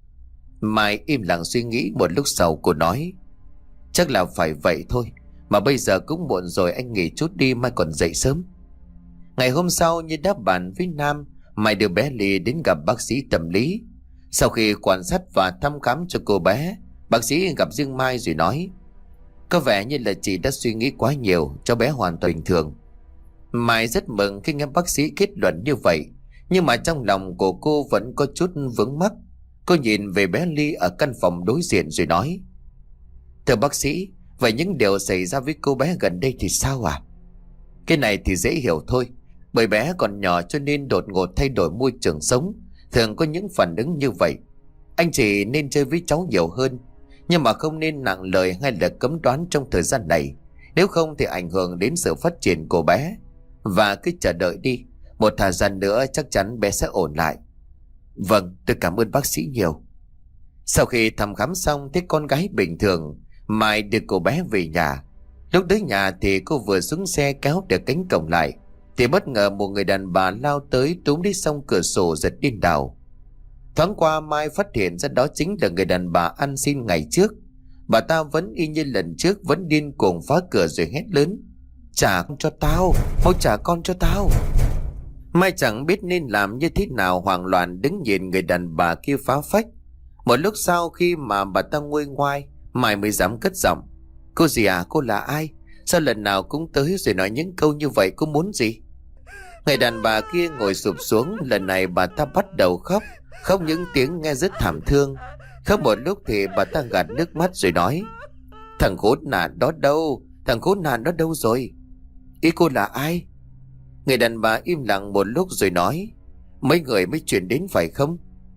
S1: Mai im lặng suy nghĩ một lúc sau cô nói: Chắc là phải vậy thôi. Mà bây giờ cũng muộn rồi, anh nghỉ chút đi, mai còn dậy sớm. Ngày hôm sau như đáp bàn với Nam, Mai đưa bé Ly đến gặp bác sĩ tâm lý. Sau khi quan sát và thăm khám cho cô bé, bác sĩ gặp riêng Mai rồi nói: Có vẻ như là chị đã suy nghĩ quá nhiều, cho bé hoàn toàn bình thường. Mai rất mừng khi nghe bác sĩ kết luận như vậy, nhưng mà trong lòng của cô vẫn có chút vướng mắc. Cô nhìn về bé Ly ở căn phòng đối diện rồi nói: Thưa bác sĩ, vậy những điều xảy ra với cô bé gần đây thì sao à? Cái này thì dễ hiểu thôi. Bởi bé còn nhỏ cho nên đột ngột thay đổi môi trường sống, thường có những phản ứng như vậy. Anh chỉ nên chơi với cháu nhiều hơn, nhưng mà không nên nặng lời hay là cấm đoán trong thời gian này. Nếu không thì ảnh hưởng đến sự phát triển của bé. Và cứ chờ đợi đi, một thời gian nữa chắc chắn bé sẽ ổn lại. Vâng, tôi cảm ơn bác sĩ nhiều. Sau khi thăm khám xong thấy con gái bình thường, Mai đưa cô bé về nhà. Lúc tới nhà thì cô vừa xuống xe kéo được cánh cổng lại, thì bất ngờ một người đàn bà lao tới túm đi xong cửa sổ giật điên đảo. Thoáng qua Mai phát hiện ra đó chính là người đàn bà ăn xin ngày trước. Bà ta vẫn y như lần trước, vẫn điên cuồng phá cửa rồi hét lớn: Trả con cho tao, mau trả con cho tao. Mai chẳng biết nên làm như thế nào, hoảng loạn đứng nhìn người đàn bà kia phá phách. Một lúc sau khi mà bà ta nguôi ngoai, Mai mới dám cất giọng: Cô gì à, cô là ai? Sao lần nào cũng tới rồi nói những câu như vậy, cô muốn gì? Người đàn bà kia ngồi sụp xuống. Lần này bà ta bắt đầu khóc. Khóc những tiếng nghe rất thảm thương. Khóc một lúc thì bà ta gạt nước mắt rồi nói: Thằng khốn nạn đó đâu? Thằng khốn nạn đó đâu rồi? Ý cô là ai? Người đàn bà im lặng một lúc rồi nói: Mấy người mới chuyển đến phải không?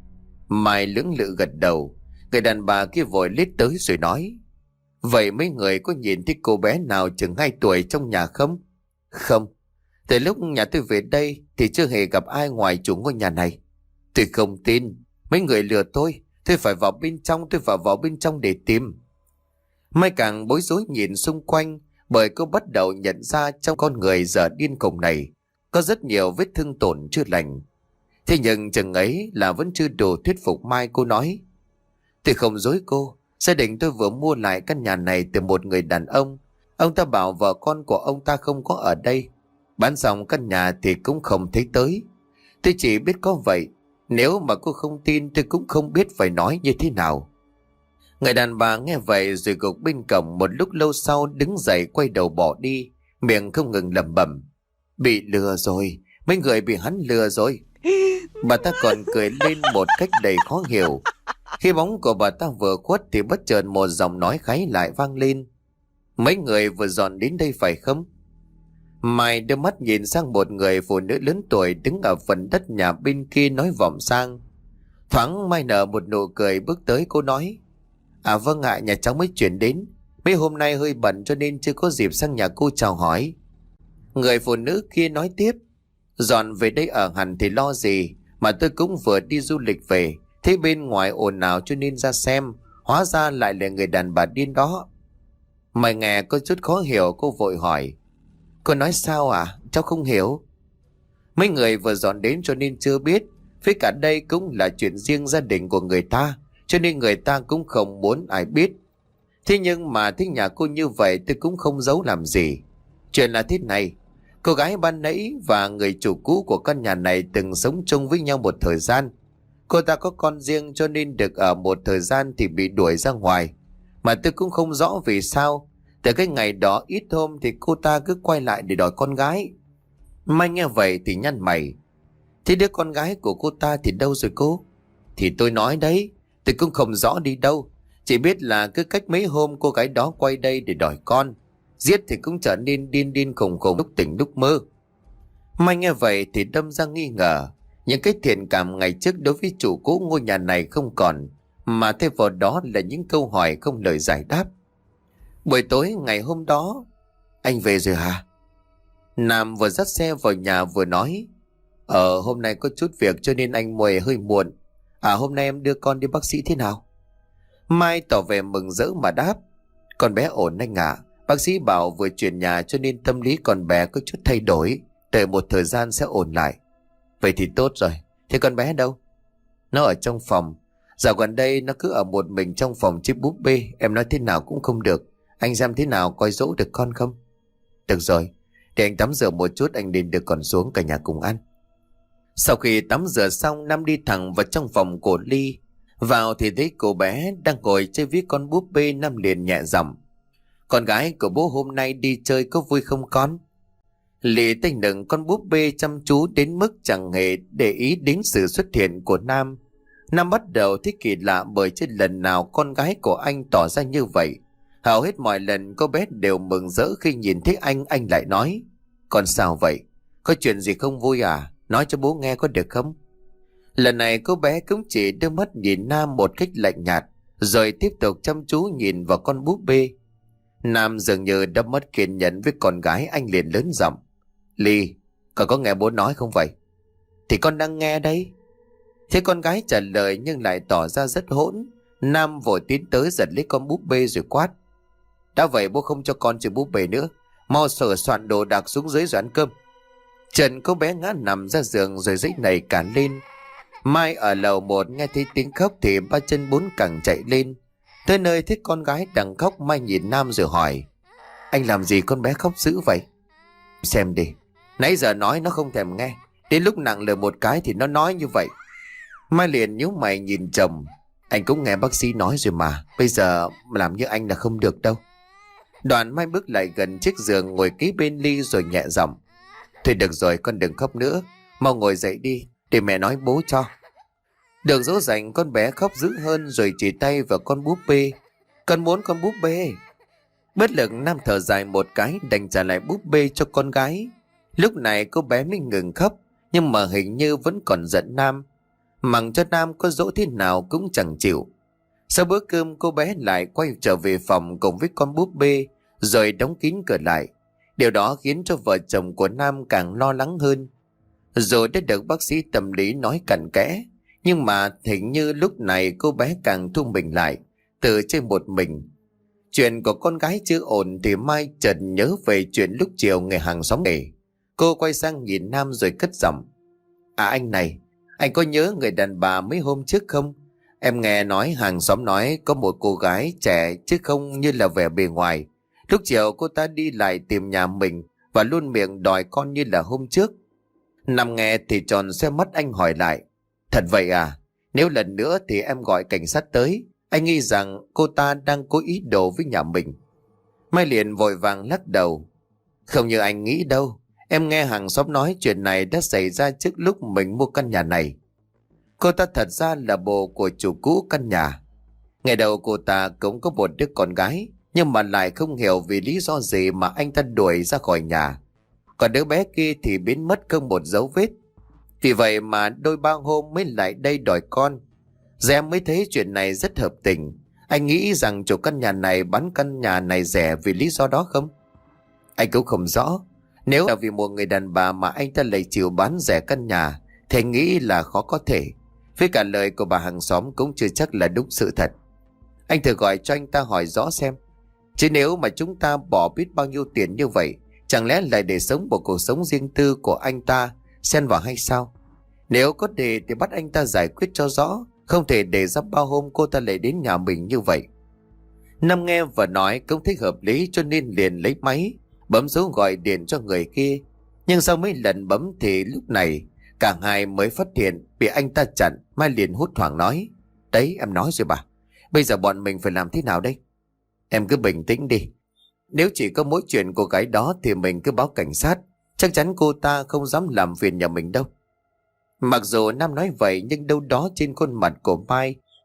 S1: Mai lưỡng lự gật đầu. Người đàn bà kia vội lết tới rồi nói: Vậy mấy người có nhìn thấy cô bé nào chừng hai tuổi trong nhà không? Không. Từ lúc nhà tôi về đây thì chưa hề gặp ai ngoài chủ ngôi nhà này. Tôi không tin. Mấy người lừa tôi. Tôi phải vào bên trong, tôi phải vào bên trong để tìm. Mai càng bối rối nhìn xung quanh, bởi cô bắt đầu nhận ra trong con người giờ điên khùng này có rất nhiều vết thương tổn chưa lành. Thế nhưng chừng ấy là vẫn chưa đủ thuyết phục Mai. Cô nói: Tôi không dối cô. Gia đình tôi vừa mua lại căn nhà này từ một người đàn ông. Ông ta bảo vợ con của ông ta không có ở đây. Bán xong căn nhà thì cũng không thấy tới. Tôi chỉ biết có vậy. Nếu mà cô không tin tôi cũng không biết phải nói như thế nào. Người đàn bà nghe vậy rồi gục bên cổng một lúc lâu sau đứng dậy quay đầu bỏ đi, miệng không ngừng lẩm bẩm: Bị lừa rồi, mấy người bị hắn lừa rồi. Bà ta còn cười lên một cách đầy khó hiểu. Khi bóng của bà ta vừa khuất thì bất chợt một giọng nói kháy lại vang lên: Mấy người vừa dọn đến đây phải không? Mai đưa mắt nhìn sang một người phụ nữ lớn tuổi đứng ở phần đất nhà bên kia nói vọng sang. Thoáng Mai nở một nụ cười bước tới. Cô nói: À vâng ạ, nhà cháu mới chuyển đến. Mấy hôm nay hơi bận cho nên chưa có dịp sang nhà cô chào hỏi. Người phụ nữ kia nói tiếp: Dọn về đây ở hẳn thì lo gì, mà tôi cũng vừa đi du lịch về, thấy bên ngoài ồn ào cho nên ra xem. Hóa ra lại là người đàn bà điên đó. Mai nghe có chút khó hiểu, cô vội hỏi: Cô nói sao à? Cháu không hiểu. Mấy người vừa dọn đến cho nên chưa biết. Với cả đây cũng là chuyện riêng gia đình của người ta, cho nên người ta cũng không muốn ai biết. Thế nhưng mà thích nhà cô như vậy tôi cũng không giấu làm gì. Chuyện là thế này: cô gái ban nãy và người chủ cũ của căn nhà này từng sống chung với nhau một thời gian. Cô ta có con riêng cho nên được ở một thời gian thì bị đuổi ra ngoài. Mà tôi cũng không rõ vì sao. Từ cái ngày đó ít hôm thì cô ta cứ quay lại để đòi con gái. Mai nghe vậy thì nhăn mày: Thế đứa con gái của cô ta thì đâu rồi cô? Thì tôi nói đấy, Tôi cũng không rõ đi đâu. Chỉ biết là cứ cách mấy hôm cô gái đó quay đây để đòi con. Giết thì cũng trở nên điên điên khùng khùng, lúc tỉnh lúc mơ. Mai nghe vậy thì đâm ra nghi ngờ. Những cái thiện cảm ngày trước đối với chủ cũ ngôi nhà này không còn, mà thay vào đó là những câu hỏi không lời giải đáp. Buổi tối ngày hôm đó. Anh về rồi hả? Nam vừa dắt xe vào nhà vừa nói. Ờ hôm nay có chút việc cho nên anh mời hơi muộn. À hôm nay em đưa con đi bác sĩ thế nào? Mai tỏ vẻ mừng rỡ mà đáp. Con bé ổn anh ạ. Bác sĩ bảo vừa chuyển nhà cho nên tâm lý con bé có chút thay đổi. Đợi một thời gian sẽ ổn lại. Vậy thì tốt rồi. Thế con bé đâu? Nó ở trong phòng. Dạo gần đây nó cứ ở một mình trong phòng chiếc búp bê. Em nói thế nào cũng không được. Anh xem thế nào coi dỗ được con không? Được rồi. Để anh tắm rửa một chút, anh định đưa con xuống cả nhà cùng ăn. Sau khi tắm rửa xong, Nam đi thẳng vào trong phòng của Ly. Vào thì thấy cô bé đang ngồi chơi với con búp bê. Nam liền nhẹ giọng. Con gái của bố hôm nay đi chơi có vui không con? Ly tay nựng con búp bê chăm chú đến mức chẳng hề để ý đến sự xuất hiện của Nam. Nam bắt đầu thấy kỳ lạ bởi trên lần nào con gái của anh tỏ ra như vậy. Hầu hết mọi lần cô bé đều mừng rỡ khi nhìn thấy anh. Anh lại nói. Con sao vậy? Có chuyện gì không vui à? Nói cho bố nghe có được không? Lần này cô bé cũng chỉ đưa mắt nhìn Nam một cách lạnh nhạt, rồi tiếp tục chăm chú nhìn vào con búp bê. Nam dường như đã mất kiên nhẫn với con gái. Anh liền lớn giọng. Ly, con có nghe bố nói không vậy? Thì con đang nghe đấy. Thế con gái trả lời nhưng lại tỏ ra rất hỗn. Nam vội tiến tới giật lấy con búp bê rồi quát. Đã vậy bố không cho con chơi búp bê nữa. Mau sửa soạn đồ đạc xuống dưới rồi ăn cơm. Trần cô bé ngã nằm ra giường rồi giấy nảy cả lên. Mai ở lầu một nghe thấy tiếng khóc thì ba chân bốn cẳng chạy lên. Tới nơi thấy con gái đang khóc, Mai nhìn Nam rồi hỏi. Anh làm gì con bé khóc dữ vậy? Xem đi. Nãy giờ nói nó không thèm nghe. Đến lúc nặng lời một cái thì nó nói như vậy. Mai liền nhíu mày nhìn chồng. Anh cũng nghe bác sĩ nói rồi mà. Bây giờ làm như anh là không được đâu. Đoàn Mai bước lại gần chiếc giường ngồi kế bên Ly rồi nhẹ giọng. Thôi được rồi con đừng khóc nữa. Mau ngồi dậy đi để mẹ nói bố cho. Được dỗ dành con bé khóc dữ hơn rồi chỉ tay vào con búp bê. Con muốn con búp bê. Bất lực Nam thở dài một cái đành trả lại búp bê cho con gái. Lúc này cô bé mới ngừng khóc, nhưng mà hình như vẫn còn giận Nam. Mặc cho Nam có dỗ thế nào cũng chẳng chịu. Sau bữa cơm cô bé lại quay trở về phòng cùng với con búp bê rồi đóng kín cửa lại. Điều đó khiến cho vợ chồng của Nam càng lo lắng hơn. Rồi đã được bác sĩ tâm lý nói cặn kẽ, nhưng mà hình như lúc này cô bé càng thu mình lại, tự chơi một mình. Chuyện của con gái chưa ổn thì Mai chợt nhớ về chuyện lúc chiều người hàng xóm kể. Cô quay sang nhìn Nam rồi cất giọng. À anh này, anh có nhớ người đàn bà mấy hôm trước không? Em nghe nói hàng xóm nói có một cô gái trẻ chứ không như là vẻ bề ngoài. Lúc chiều cô ta đi lại tìm nhà mình và luôn miệng đòi con như là hôm trước. Nằm nghe thì tròn xe mắt, anh hỏi lại. Thật vậy à? Nếu lần nữa thì em gọi cảnh sát tới. Anh nghĩ rằng cô ta đang cố ý đồ với nhà mình. Mai liền vội vàng lắc đầu. Không như anh nghĩ đâu. Em nghe hàng xóm nói chuyện này đã xảy ra trước lúc mình mua căn nhà này. Cô ta thật ra là bồ của chủ cũ căn nhà. Ngày đầu cô ta cũng có một đứa con gái, nhưng mà lại không hiểu vì lý do gì mà anh ta đuổi ra khỏi nhà. Còn đứa bé kia thì biến mất không một dấu vết. Vì vậy mà đôi ba hôm mới lại đây đòi con. Giờ em mới thấy chuyện này rất hợp tình. Anh nghĩ rằng chủ căn nhà này bán căn nhà này rẻ vì lý do đó không? Anh cũng không rõ. Nếu là vì một người đàn bà mà anh ta lại chịu bán rẻ căn nhà thì anh nghĩ là khó có thể. Với cả lời của bà hàng xóm cũng chưa chắc là đúng sự thật. Anh thử gọi cho anh ta hỏi rõ xem. Chứ nếu mà chúng ta bỏ biết bao nhiêu tiền như vậy, chẳng lẽ lại để sống một cuộc sống riêng tư của anh ta xen vào hay sao? Nếu có đề thì bắt anh ta giải quyết cho rõ. Không thể để ra bao hôm cô ta lại đến nhà mình như vậy. Nam nghe và nói cũng thấy hợp lý cho nên liền lấy máy bấm số gọi điện cho người kia. Nhưng sau mấy lần bấm thì lúc này cả hai mới phát hiện bị anh ta chặn. Mai liền hốt hoảng nói. Đấy em nói rồi bà. Bây giờ bọn mình phải làm thế nào đây? Em cứ bình tĩnh đi. Nếu chỉ có mỗi chuyện cô gái đó thì mình cứ báo cảnh sát. Chắc chắn cô ta không dám làm phiền nhà mình đâu. Mặc dù Nam nói vậy nhưng đâu đó trên khuôn mặt của Mai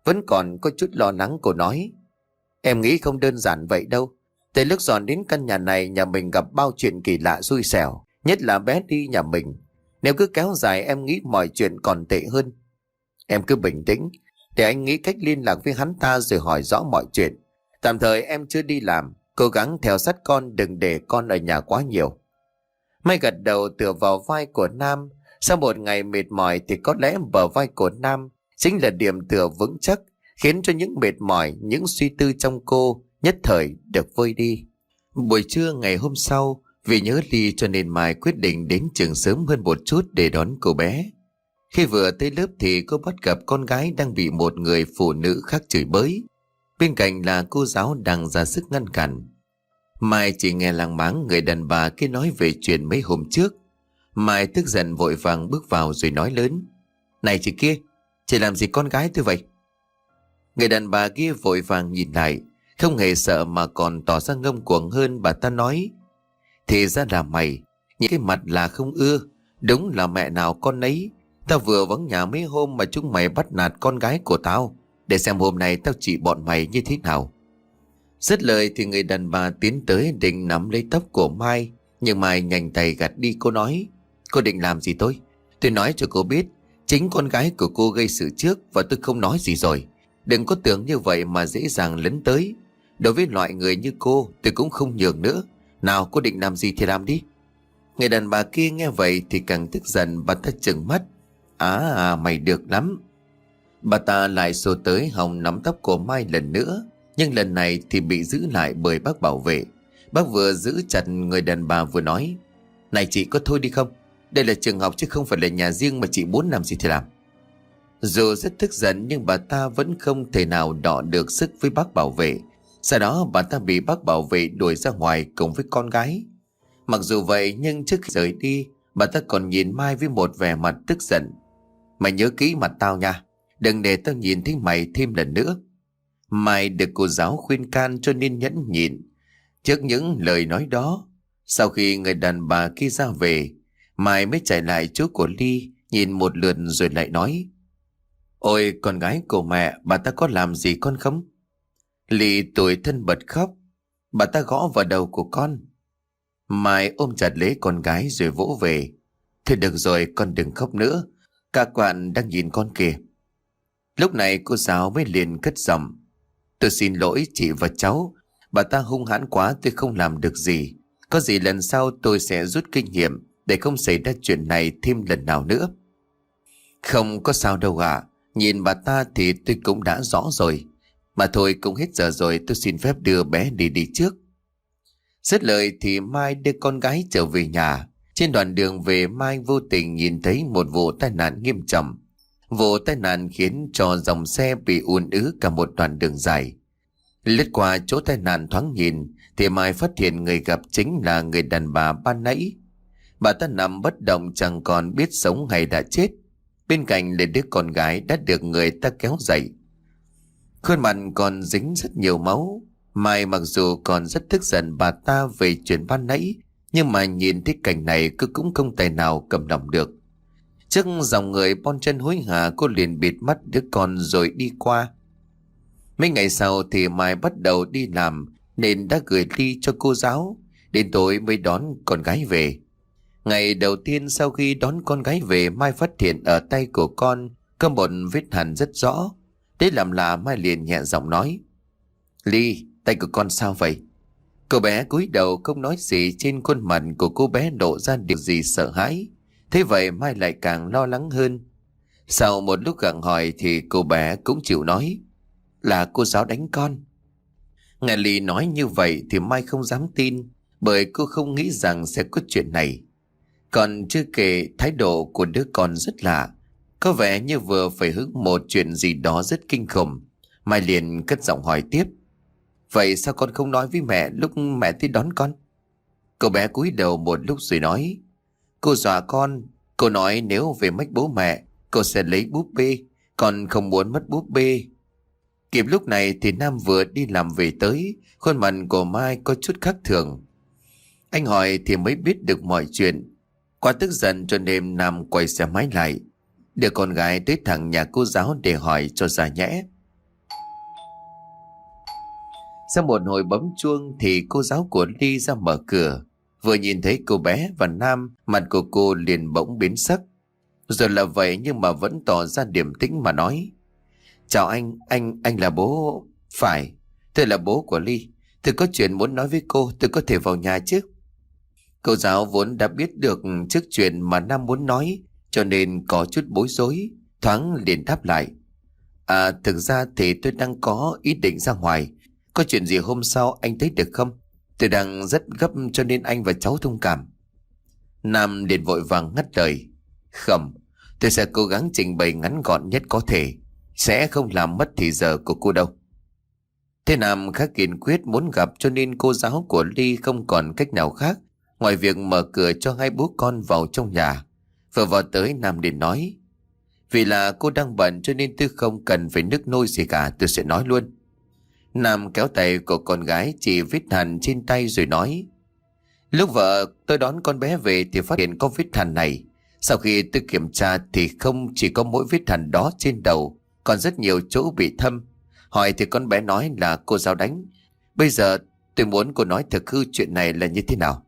S1: Vẫn còn có chút lo lắng, cô nói: Em nghĩ không đơn giản vậy đâu. Từ lúc dọn đến căn nhà này, nhà mình gặp bao chuyện kỳ lạ xui xẻo, nhất là bé đi nhà mình. Nếu cứ kéo dài em nghĩ mọi chuyện còn tệ hơn. Em cứ bình tĩnh, để anh nghĩ cách liên lạc với hắn ta rồi hỏi rõ mọi chuyện. Tạm thời em chưa đi làm, cố gắng theo sát con, đừng để con ở nhà quá nhiều. Mai gật đầu tựa vào vai của Nam. Sau một ngày mệt mỏi thì có lẽ bờ vai của Nam chính là điểm tựa vững chắc, khiến cho những mệt mỏi, những suy tư trong cô nhất thời được vơi đi. Buổi trưa ngày hôm sau, vì nhớ Ly cho nên Mai quyết định đến trường sớm hơn một chút để đón cô bé. Khi vừa tới lớp thì cô bắt gặp con gái đang bị một người phụ nữ khác chửi bới. Bên cạnh là cô giáo đang ra sức ngăn cản. Mai chỉ nghe làng máng người đàn bà kia nói về chuyện mấy hôm trước. Mai tức giận vội vàng bước vào rồi nói lớn: Này chị kia, chị làm gì con gái tôi vậy? Người đàn bà kia vội vàng nhìn lại, không hề sợ mà còn tỏ ra ngông cuồng hơn. Bà ta nói: Thì ra là mày, nhìn cái mặt là không ưa. Đúng là mẹ nào con nấy. Tao vừa vắng nhà mấy hôm mà chúng mày bắt nạt con gái của tao, để xem hôm nay tao trị bọn mày như thế nào. Dứt lời thì người đàn bà tiến tới định nắm lấy tóc của Mai, nhưng Mai nhanh tay gạt đi. Cô nói: Cô định làm gì tôi? Tôi nói cho cô biết, chính con gái của cô gây sự trước và tôi không nói gì rồi. Đừng có tưởng như vậy mà dễ dàng lấn tới. Đối với loại người như cô tôi cũng không nhường nữa. Nào, cô định làm gì thì làm đi. Người đàn bà kia nghe vậy thì càng tức giận. Bà ta trừng mắt: À, à mày được lắm. Bà ta lại xô tới hòng nắm tóc của Mai lần nữa, nhưng lần này thì bị giữ lại bởi bác bảo vệ. Bác vừa giữ chặt người đàn bà vừa nói: Này chị, có thôi đi không? Đây là trường học chứ không phải là nhà riêng, mà chị muốn làm gì thì làm. Dù rất tức giận nhưng bà ta vẫn không thể nào đọ được sức với bác bảo vệ. Sau đó bà ta bị bác bảo vệ đuổi ra ngoài cùng với con gái. Mặc dù vậy nhưng trước khi rời đi, bà ta còn nhìn Mai với một vẻ mặt tức giận: Mày nhớ kỹ mặt tao nha, đừng để tao nhìn thấy mày thêm lần nữa. Mai được cô giáo khuyên can cho nên nhẫn nhịn trước những lời nói đó. Sau khi người đàn bà kia ra về, Mai mới chạy lại chỗ của Ly, nhìn một lượt rồi lại nói: Ôi con gái của mẹ, bà ta có làm gì con không? Ly tủi thân bật khóc. Bà ta gõ vào đầu của con. Mai ôm chặt lấy con gái rồi vỗ về: Thôi được rồi, con đừng khóc nữa, cả quạn đang nhìn con kìa. Lúc này cô giáo mới liền cất giọng: Tôi xin lỗi chị và cháu, bà ta hung hãn quá, tôi không làm được gì. Có gì lần sau tôi sẽ rút kinh nghiệm để không xảy ra chuyện này thêm lần nào nữa. Không có sao đâu ạ, nhìn bà ta thì tôi cũng đã rõ rồi. Mà thôi, cũng hết giờ rồi, tôi xin phép đưa bé đi đi trước. Dứt lời thì Mai đưa con gái trở về nhà. Trên đoạn đường về, Mai vô tình nhìn thấy một vụ tai nạn nghiêm trọng. Vụ tai nạn khiến cho dòng xe bị ùn ứ cả một đoạn đường dài. Lướt qua chỗ tai nạn thoáng nhìn thì Mai phát hiện người gặp chính là người đàn bà ban nãy. Bà ta nằm bất động, chẳng còn biết sống hay đã chết. Bên cạnh là đứa con gái đã được người ta kéo dậy. Khuôn mặt còn dính rất nhiều máu. Mai mặc dù còn rất tức giận bà ta về chuyện ban nãy, nhưng mà nhìn thấy cảnh này cô cũng không tài nào cầm lòng được. Trước dòng người bon chân hối hả, cô liền bịt mắt đứa con rồi đi qua. Mấy ngày sau thì Mai bắt đầu đi làm nên đã gửi Ly cho cô giáo. Đến tối mới đón con gái về. Ngày đầu tiên sau khi đón con gái về, Mai phát hiện ở tay của con có một vết hằn rất rõ. Thế làm lạ, Mai liền nhẹ giọng nói: Ly, tay của con sao vậy? Cô bé cúi đầu không nói gì. Trên khuôn mặt của cô bé lộ ra điều gì sợ hãi. Thế vậy Mai lại càng lo lắng hơn. Sau một lúc gặng hỏi thì cô bé cũng chịu nói: Là cô giáo đánh con. Nghe Ly nói như vậy thì Mai không dám tin, bởi cô không nghĩ rằng sẽ có chuyện này. Còn chưa kể thái độ của đứa con rất lạ, có vẻ như vừa phải hứng một chuyện gì đó rất kinh khủng. Mai liền cất giọng hỏi tiếp: Vậy sao con không nói với mẹ lúc mẹ tới đón con? Cô bé cúi đầu một lúc rồi nói: Cô dọa con. Cô nói nếu về mách bố mẹ, cô sẽ lấy búp bê. Con không muốn mất búp bê. Kịp lúc này thì Nam vừa đi làm về tới. Khuôn mặt của Mai có chút khác thường. Anh hỏi thì mới biết được mọi chuyện. Quá tức giận cho nên Nam quay xe máy lại, đưa con gái tới thẳng nhà cô giáo để hỏi cho ra nhẽ. Sau một hồi bấm chuông thì cô giáo của Ly ra mở cửa. Vừa nhìn thấy cô bé và Nam, mặt của cô liền bỗng biến sắc. Rồi là vậy nhưng mà vẫn tỏ ra điềm tĩnh mà nói: Chào anh, anh, anh là bố... Phải, tôi là bố của Ly. Tôi có chuyện muốn nói với cô, tôi có thể vào nhà chứ? Cô giáo vốn đã biết được trước chuyện mà Nam muốn nói, cho nên có chút bối rối, thoáng liền đáp lại: À, thực ra thì tôi đang có ý định ra ngoài. Có chuyện gì hôm sau anh thấy được không? Tôi đang rất gấp cho nên anh và cháu thông cảm. Nam liền vội vàng ngắt lời: Không, tôi sẽ cố gắng trình bày ngắn gọn nhất có thể, sẽ không làm mất thì giờ của cô đâu. Thế Nam khá kiên quyết muốn gặp, cho nên cô giáo của Ly không còn cách nào khác ngoài việc mở cửa cho hai bố con vào trong nhà. Vừa vào tới, Nam liền nói: Vì là cô đang bận cho nên tôi không cần phải nức nôi gì cả, tôi sẽ nói luôn. Nam kéo tay của con gái chỉ vết hằn trên tay rồi nói: Lúc vợ tôi đón con bé về thì phát hiện có vết hằn này. Sau khi tôi kiểm tra thì không chỉ có mỗi vết hằn đó trên đầu, còn rất nhiều chỗ bị thâm. Hỏi thì con bé nói là cô giáo đánh. Bây giờ tôi muốn cô nói thực hư chuyện này là như thế nào.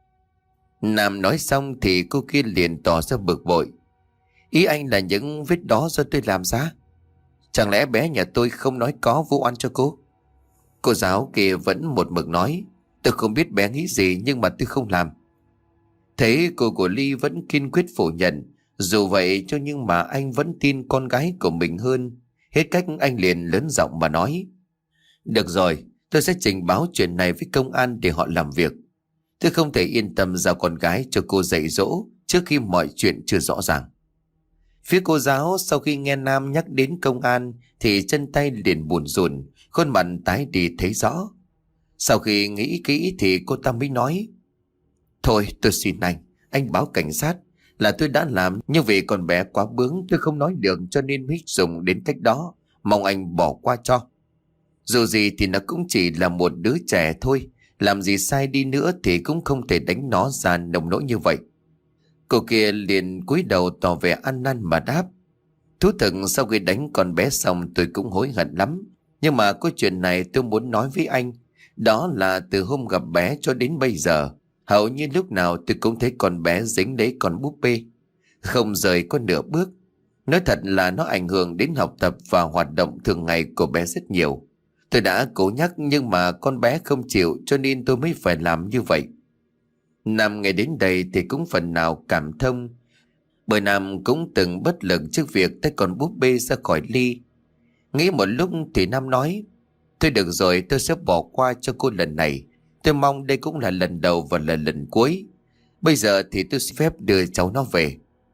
S1: Nam nói xong thì cô kia liền tỏ ra bực bội: Ý anh là những vết đó do tôi làm ra? Chẳng lẽ bé nhà tôi không nói có vu oan cho cô? Cô giáo kia vẫn một mực nói: Tôi không biết bé nghĩ gì nhưng mà tôi không làm. Thấy cô của Ly vẫn kiên quyết phủ nhận, dù vậy cho nhưng mà anh vẫn tin con gái của mình hơn. Hết cách anh liền lớn giọng mà nói: Được rồi, tôi sẽ trình báo chuyện này với công an để họ làm việc. Tôi không thể yên tâm giao con gái cho cô dạy dỗ trước khi mọi chuyện chưa rõ ràng. Phía cô giáo sau khi nghe Nam nhắc đến công an thì chân tay liền buồn rùn, khuôn mặt tái đi thấy rõ. Sau khi nghĩ kỹ thì cô ta mới nói: Thôi tôi xin anh, anh báo cảnh sát. Là tôi đã làm, nhưng vì con bé quá bướng tôi không nói được cho nên mới dùng đến cách đó. Mong anh bỏ qua cho. Dù gì thì nó cũng chỉ là một đứa trẻ thôi, làm gì sai đi nữa thì cũng không thể đánh nó ra nồng nỗi như vậy. Cô kia liền cúi đầu tỏ vẻ ăn năn mà đáp: Thú thực sau khi đánh con bé xong tôi cũng hối hận lắm. Nhưng mà có chuyện này tôi muốn nói với anh. Đó là từ hôm gặp bé cho đến bây giờ, hầu như lúc nào tôi cũng thấy con bé dính lấy con búp bê, không rời có nửa bước. Nói thật là nó ảnh hưởng đến học tập và hoạt động thường ngày của bé rất nhiều. Tôi đã cố nhắc nhưng mà con bé không chịu, cho nên tôi mới phải làm như vậy. Nam nghe đến đây thì cũng phần nào cảm thông, bởi Nam cũng từng bất lực trước việc tách con búp bê ra khỏi Ly. Nghĩ một lúc thì Nam nói: Thôi được rồi, tôi sẽ bỏ qua cho cô lần này. Tôi mong đây cũng là lần đầu và là lần cuối. Bây giờ thì tôi xin phép đưa cháu nó về.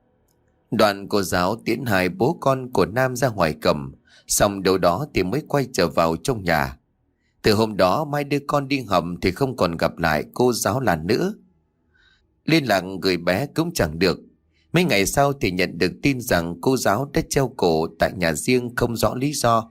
S1: Đoàn cô giáo tiễn hai bố con của Nam ra ngoài cầm, xong đâu đó thì mới quay trở vào trong nhà. Từ hôm đó mai đưa con đi học thì không còn gặp lại cô giáo Lan nữa. Liên lạc gửi bé cũng chẳng được. Mấy ngày sau thì nhận được tin rằng cô giáo đã treo cổ tại nhà riêng không rõ lý do.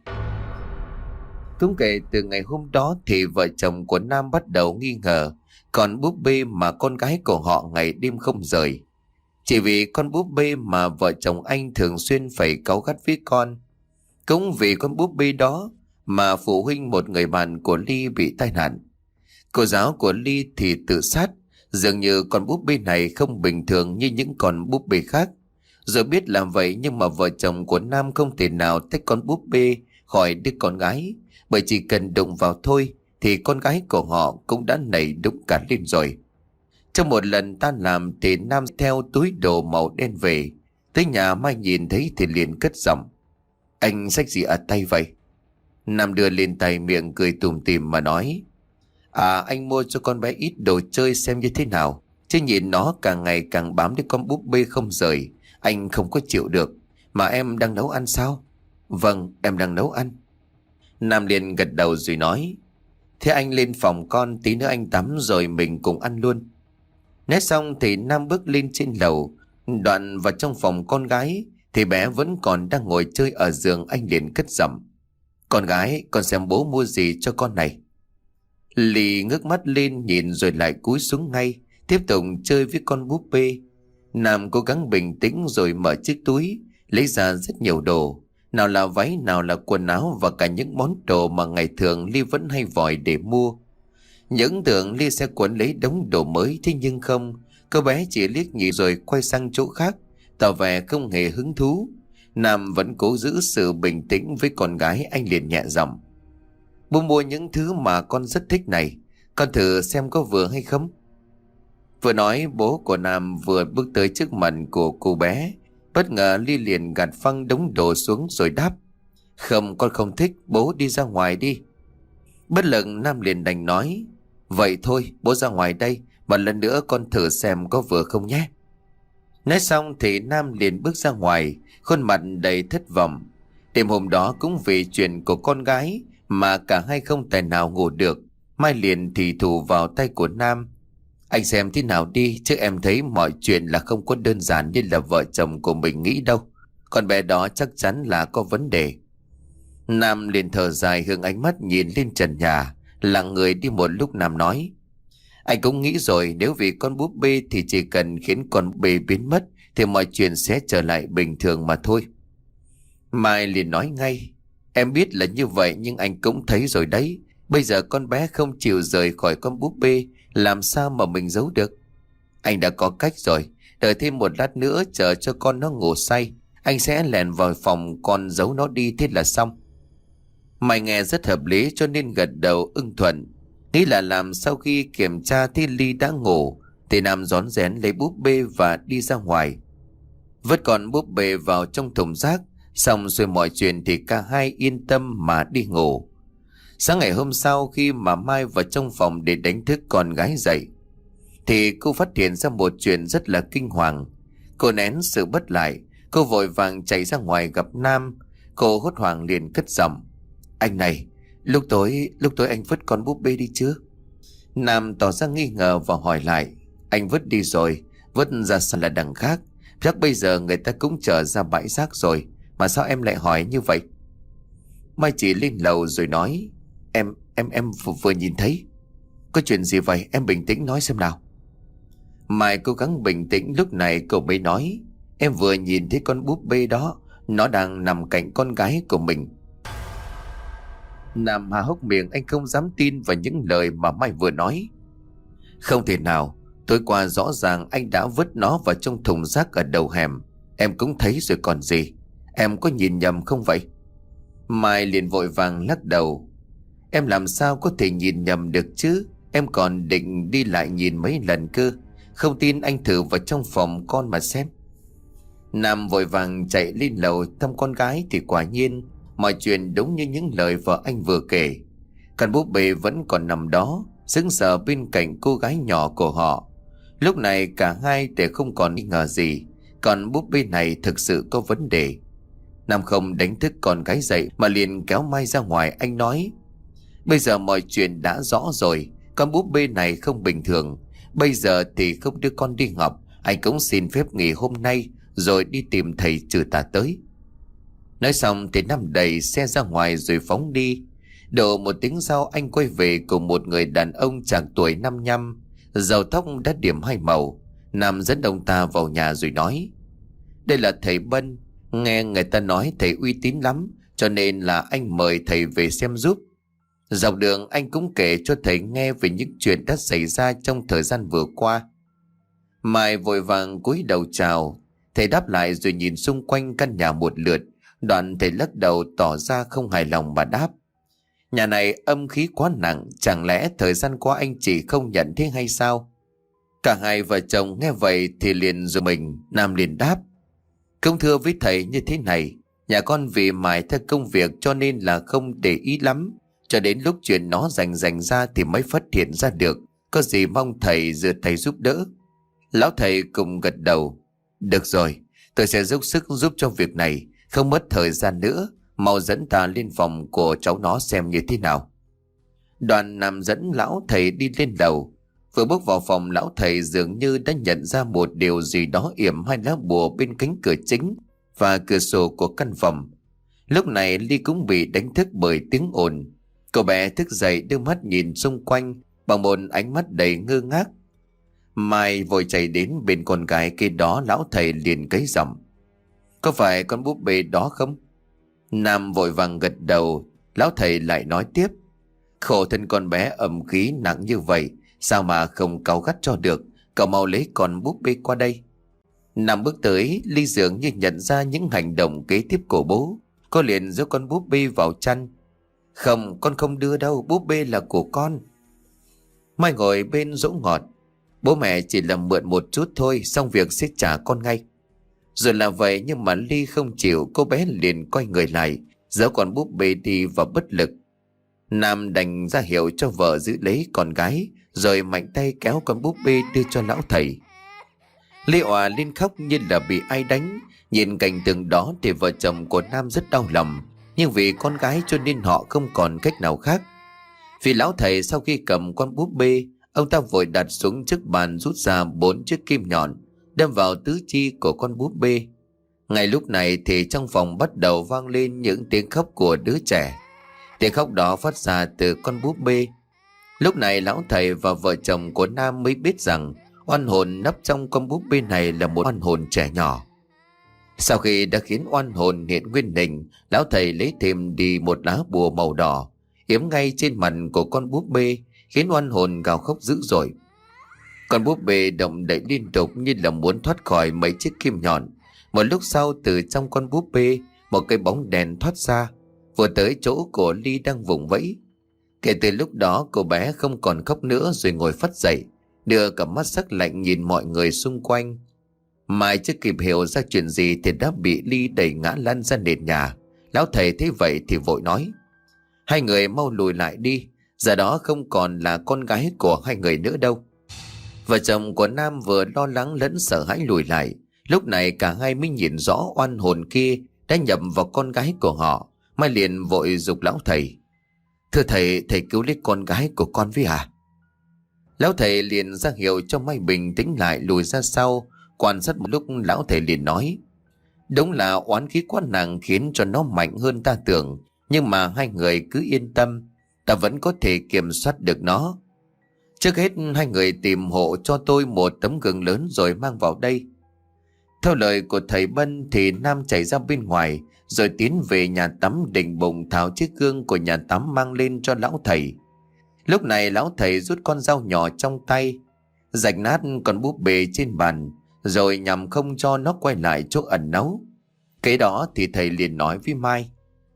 S1: Cũng kể từ ngày hôm đó thì vợ chồng của Nam bắt đầu nghi ngờ con búp bê mà con gái của họ ngày đêm không rời. Chỉ vì con búp bê mà vợ chồng anh thường xuyên phải cáu gắt với con. Cũng vì con búp bê đó mà phụ huynh một người bạn của Ly bị tai nạn. Cô giáo của Ly thì tự sát. Dường như con búp bê này không bình thường như những con búp bê khác. Rồi biết làm vậy nhưng mà vợ chồng của Nam không thể nào tách con búp bê khỏi đứa con gái. Bởi chỉ cần đụng vào thôi thì con gái của họ cũng đã nảy đúng cả lên rồi. Trong một lần tan làm thì Nam theo túi đồ màu đen về. Tới nhà Mai nhìn thấy thì liền cất giọng: Anh xách gì ở tay vậy? Nam đưa lên tay, miệng cười tủm tỉm mà nói: À, anh mua cho con bé ít đồ chơi xem như thế nào. Chứ nhìn nó càng ngày càng bám đến con búp bê không rời, anh không có chịu được. Mà em đang nấu ăn sao? Vâng, em đang nấu ăn. Nam liền gật đầu rồi nói: Thế anh lên phòng con, tí nữa anh tắm rồi mình cùng ăn luôn. Nói xong thì Nam bước lên trên lầu. Đoạn vào trong phòng con gái thì bé vẫn còn đang ngồi chơi ở giường. Anh liền cất giọng: Con gái, con xem bố mua gì cho con này. Lì ngước mắt lên nhìn rồi lại cúi xuống ngay, tiếp tục chơi với con búp bê. Nam cố gắng bình tĩnh rồi mở chiếc túi, lấy ra rất nhiều đồ. Nào là váy, nào là quần áo và cả những món đồ mà ngày thường Ly vẫn hay vòi để mua. Những tưởng Ly sẽ cuốn lấy đống đồ mới, thế nhưng không. Cô bé chỉ liếc nhìn rồi quay sang chỗ khác, tỏ vẻ không hề hứng thú. Nam vẫn cố giữ sự bình tĩnh với con gái. Anh liền nhẹ giọng: "Bố mua những thứ mà con rất thích này, con thử xem có vừa hay không." Vừa nói, bố của Nam vừa bước tới trước mặt của cô bé. Bất ngờ Ly liền gạt phăng đống đồ xuống rồi đáp: "Không, con không thích, bố đi ra ngoài đi." Bất lực, Nam liền đành nói: "Vậy thôi, bố ra ngoài đây, một lần nữa con thử xem có vừa không nhé." Nói xong thì Nam liền bước ra ngoài, khuôn mặt đầy thất vọng. Đêm hôm đó cũng vì chuyện của con gái mà cả hai không tài nào ngủ được. Mai liền thì thù vào tay của Nam: "Anh xem thế nào đi, chứ em thấy mọi chuyện là không có đơn giản như là vợ chồng của mình nghĩ đâu. Con bé đó chắc chắn là có vấn đề." Nam liền thở dài, hướng ánh mắt nhìn lên trần nhà, lặng người đi một lúc. Nam nói: "Anh cũng nghĩ rồi, nếu vì con búp bê thì chỉ cần khiến con bê biến mất thì mọi chuyện sẽ trở lại bình thường mà thôi." Mai liền nói ngay: "Em biết là như vậy, nhưng anh cũng thấy rồi đấy. Bây giờ con bé không chịu rời khỏi con búp bê, làm sao mà mình giấu được? Anh đã có cách rồi. Đợi thêm một lát nữa, chờ cho con nó ngủ say, anh sẽ lèn vào phòng con giấu nó đi, thế là xong." Mai nghe rất hợp lý cho nên gật đầu ưng thuận. Nghĩ là làm sau khi kiểm tra thấy Ly đã ngủ thì Nam rón rén lấy búp bê và đi ra ngoài, vứt con búp bê vào trong thùng rác. Xong rồi mọi chuyện thì cả hai yên tâm mà đi ngủ. Sáng ngày hôm sau, khi mà Mai vào trong phòng để đánh thức con gái dậy thì cô phát hiện ra một chuyện rất là kinh hoàng. Cô nén sự bất lại, cô vội vàng chạy ra ngoài gặp Nam. Cô hốt hoảng liền cất giọng: "Anh này, lúc tối lúc tối anh vứt con búp bê đi chưa?" Nam tỏ ra nghi ngờ và hỏi lại: "Anh vứt đi rồi, vứt ra sân là đằng khác. Chắc bây giờ người ta cũng trở ra bãi rác rồi, mà sao em lại hỏi như vậy?" Mai chỉ lên lầu rồi nói: Em, em, em vừa, vừa nhìn thấy." "Có chuyện gì vậy? Em bình tĩnh nói xem nào." Mai cố gắng bình tĩnh, lúc này cậu mới nói: "Em vừa nhìn thấy con búp bê đó, nó đang nằm cạnh con gái của mình." Nam há hốc miệng, anh không dám tin vào những lời mà Mai vừa nói. "Không thể nào, tối qua rõ ràng anh đã vứt nó vào trong thùng rác ở đầu hẻm. Em cũng thấy rồi còn gì. Em có nhìn nhầm không vậy?" Mai liền vội vàng lắc đầu: "Em làm sao có thể nhìn nhầm được chứ? Em còn định đi lại nhìn mấy lần cơ. Không tin anh thử vào trong phòng con mà xem." Nam vội vàng chạy lên lầu thăm con gái thì quả nhiên mọi chuyện đúng như những lời vợ anh vừa kể. Con búp bê vẫn còn nằm đó, sững sờ bên cạnh cô gái nhỏ của họ. Lúc này cả hai đều không còn nghi ngờ gì, còn búp bê này thực sự có vấn đề. Nam không đánh thức con gái dậy mà liền kéo Mai ra ngoài. Anh nói: "Bây giờ mọi chuyện đã rõ rồi, con búp bê này không bình thường. Bây giờ thì không đưa con đi học, anh cũng xin phép nghỉ hôm nay rồi đi tìm thầy trừ tà tới." Nói xong thì Nam đẩy xe ra ngoài rồi phóng đi. Độ một tiếng sau, anh quay về cùng một người đàn ông trạc tuổi năm nhăm, râu tóc đã điểm hai màu. Nam dẫn ông ta vào nhà rồi nói: "Đây là thầy Bân, nghe người ta nói thầy uy tín lắm, cho nên là anh mời thầy về xem giúp." Dọc đường anh cũng kể cho thầy nghe về những chuyện đã xảy ra trong thời gian vừa qua. Mai vội vàng cúi đầu chào. Thầy đáp lại rồi nhìn xung quanh căn nhà một lượt. Đoạn thầy lắc đầu tỏ ra không hài lòng mà đáp: "Nhà này âm khí quá nặng, chẳng lẽ thời gian qua anh chị không nhận thấy hay sao?" Cả hai vợ chồng nghe vậy thì liền giật mình. Nam liền đáp: "Không thưa với thầy như thế này, nhà con vì mải theo công việc cho nên là không để ý lắm. Cho đến lúc chuyện nó rành rành ra thì mới phát hiện ra được. Có gì mong thầy dừa thầy giúp đỡ." Lão thầy cùng gật đầu: "Được rồi, tôi sẽ dốc sức giúp cho việc này. Không mất thời gian nữa, mau dẫn ta lên phòng của cháu nó xem như thế nào." Đoàn Nam dẫn lão thầy đi lên lầu. Vừa bước vào phòng, lão thầy dường như đã nhận ra một điều gì đó yểm hai lá bùa bên cánh cửa chính và cửa sổ của căn phòng. Lúc này Ly cũng bị đánh thức bởi tiếng ồn. Cậu bé thức dậy, đưa mắt nhìn xung quanh bằng một ánh mắt đầy ngơ ngác. Mai vội chạy đến bên con gái kia đó. Lão thầy liền cấy giọng: "Có phải con búp bê đó không?" Nam vội vàng gật đầu. Lão thầy lại nói tiếp: Khổ thân con bé âm khí nặng như vậy, sao mà không cáu gắt cho được. Cậu mau lấy con búp bê qua đây. Nam bước tới, Ly dường như nhận ra những hành động kế tiếp của bố. Cô liền giơ con búp bê vào chăn. Không, con không đưa đâu, búp bê là của con. Mai ngồi bên dỗ ngọt. Bố mẹ chỉ là mượn một chút thôi, xong việc sẽ trả con ngay. Rồi là vậy, nhưng mà Ly không chịu. Cô bé liền quay người lại, giấu con búp bê đi và bất lực. Nam đành ra hiệu cho vợ giữ lấy con gái, rồi mạnh tay kéo con búp bê đưa cho lão thầy. Ly òa lên khóc như là bị ai đánh. Nhìn cảnh tượng đó thì vợ chồng của Nam rất đau lòng, nhưng vì con gái cho nên họ không còn cách nào khác. Vì lão thầy sau khi cầm con búp bê, ông ta vội đặt xuống chiếc bàn, rút ra bốn chiếc kim nhọn, đâm vào tứ chi của con búp bê. Ngay lúc này thì trong phòng bắt đầu vang lên những tiếng khóc của đứa trẻ. Tiếng khóc đó phát ra từ con búp bê. Lúc này lão thầy và vợ chồng của Nam mới biết rằng oan hồn nấp trong con búp bê này là một oan hồn trẻ nhỏ. Sau khi đã khiến oan hồn hiện nguyên hình, lão thầy lấy thêm đi một lá bùa màu đỏ, yếm ngay trên mặt của con búp bê, khiến oan hồn gào khóc dữ dội. Con búp bê động đậy liên tục như là muốn thoát khỏi mấy chiếc kim nhọn. Một lúc sau, từ trong con búp bê, một cái bóng đèn thoát ra, vừa tới chỗ của Ly đang vùng vẫy. Kể từ lúc đó, cô bé không còn khóc nữa, rồi ngồi phắt dậy, đưa cả mắt sắc lạnh nhìn mọi người xung quanh. Mai chưa kịp hiểu ra chuyện gì thì đã bị Ly đẩy ngã lăn ra nền nhà. Lão thầy thấy vậy thì vội nói: Hai người mau lùi lại đi, giờ đó không còn là con gái của hai người nữa đâu. Vợ chồng của Nam vừa lo lắng lẫn sợ hãi lùi lại. Lúc này cả hai mới nhìn rõ oan hồn kia đã nhập vào con gái của họ. Mai liền vội giục lão thầy: Thưa thầy, thầy cứu lấy con gái của con với à? Lão thầy liền ra hiệu cho Mai bình tĩnh lại, lùi ra sau. Quan sát một lúc, lão thầy liền nói: Đúng là oán khí quá nặng khiến cho nó mạnh hơn ta tưởng, nhưng mà hai người cứ yên tâm, ta vẫn có thể kiểm soát được nó. Trước hết hai người tìm hộ cho tôi một tấm gương lớn rồi mang vào đây. Theo lời của thầy Bân thì Nam chạy ra bên ngoài, rồi tiến về nhà tắm định bụng tháo chiếc gương của nhà tắm mang lên cho lão thầy. Lúc này lão thầy rút con dao nhỏ trong tay, rạch nát con búp bê trên bàn, rồi nhằm không cho nó quay lại chỗ ẩn náu. Kế đó thì thầy liền nói với Mai: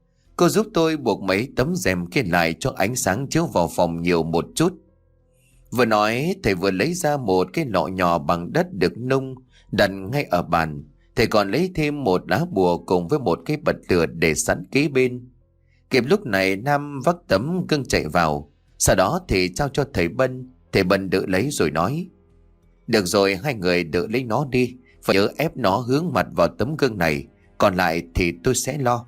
S1: Cô giúp tôi buộc mấy tấm rèm kia lại cho ánh sáng chiếu vào phòng nhiều một chút. Vừa nói, thầy vừa lấy ra một cái lọ nhỏ bằng đất được nung, đặt ngay ở bàn. Thầy còn lấy thêm một lá bùa cùng với một cái bật lửa để sẵn kế bên. Kịp lúc này, Nam vác tấm gương chạy vào. Sau đó thì trao cho thầy Bân. Thầy Bân đỡ lấy rồi nói: Được rồi, hai người đỡ lấy nó đi, phải nhớ ép nó hướng mặt vào tấm gương này, còn lại thì tôi sẽ lo.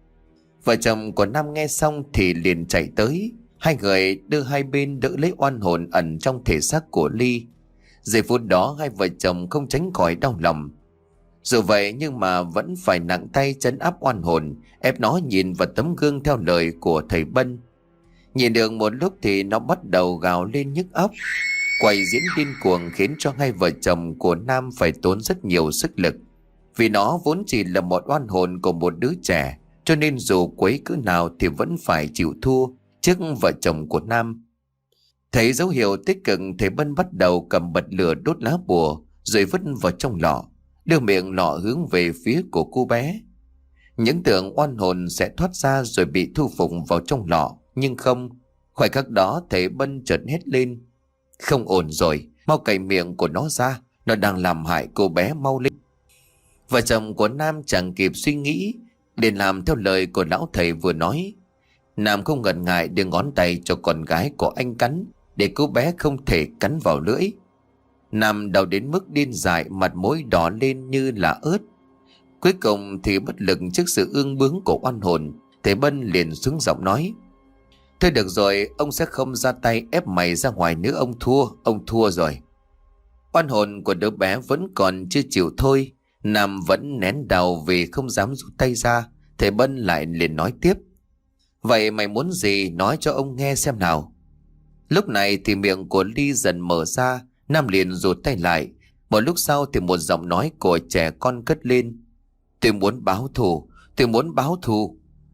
S1: Vợ chồng của Nam nghe xong thì liền chạy tới. Hai người đưa hai bên đỡ lấy oan hồn ẩn trong thể xác của Ly. Giây phút đó hai vợ chồng không tránh khỏi đau lòng. Dù vậy nhưng mà vẫn phải nặng tay trấn áp oan hồn, ép nó nhìn vào tấm gương theo lời của thầy Bân. Nhìn được một lúc thì nó bắt đầu gào lên nhức óc, quay diễn điên cuồng, khiến cho hai vợ chồng của Nam phải tốn rất nhiều sức lực. Vì nó vốn chỉ là một oan hồn của một đứa trẻ, cho nên dù quấy cỡ nào thì vẫn phải chịu thua trước vợ chồng của Nam. Thấy dấu hiệu tích cực, thầy Bân bắt đầu cầm bật lửa đốt lá bùa, rồi vứt vào trong lọ, đưa miệng lọ hướng về phía của cô bé. Những tưởng oan hồn sẽ thoát ra rồi bị thu phục vào trong lọ, nhưng không. Khoảnh khắc đó thầy Bân chợt hét lên: Không ổn rồi, mau cạy miệng của nó ra, nó đang làm hại cô bé, mau lên. Vợ chồng của Nam chẳng kịp suy nghĩ, liền làm theo lời của lão thầy vừa nói. Nam không ngần ngại đưa ngón tay cho con gái của anh cắn, để cô bé không thể cắn vào lưỡi. Nam đau đến mức điên dại, mặt mũi đỏ lên như là ớt. Cuối cùng thì bất lực trước sự ương bướng của oan hồn, thầy Bân liền xuống giọng nói: Thôi được rồi, ông sẽ không ra tay ép mày ra ngoài nữa, ông thua, ông thua rồi. Oan hồn của đứa bé vẫn còn chưa chịu thôi. Nam vẫn nén đau vì không dám rút tay ra. Thầy Bân lại liền nói tiếp: Vậy mày muốn gì, nói cho ông nghe xem nào. Lúc này thì miệng của Ly dần mở ra. Nam liền rụt tay lại. Một lúc sau thì một giọng nói của trẻ con cất lên: Tôi muốn báo thù, tôi muốn báo thù.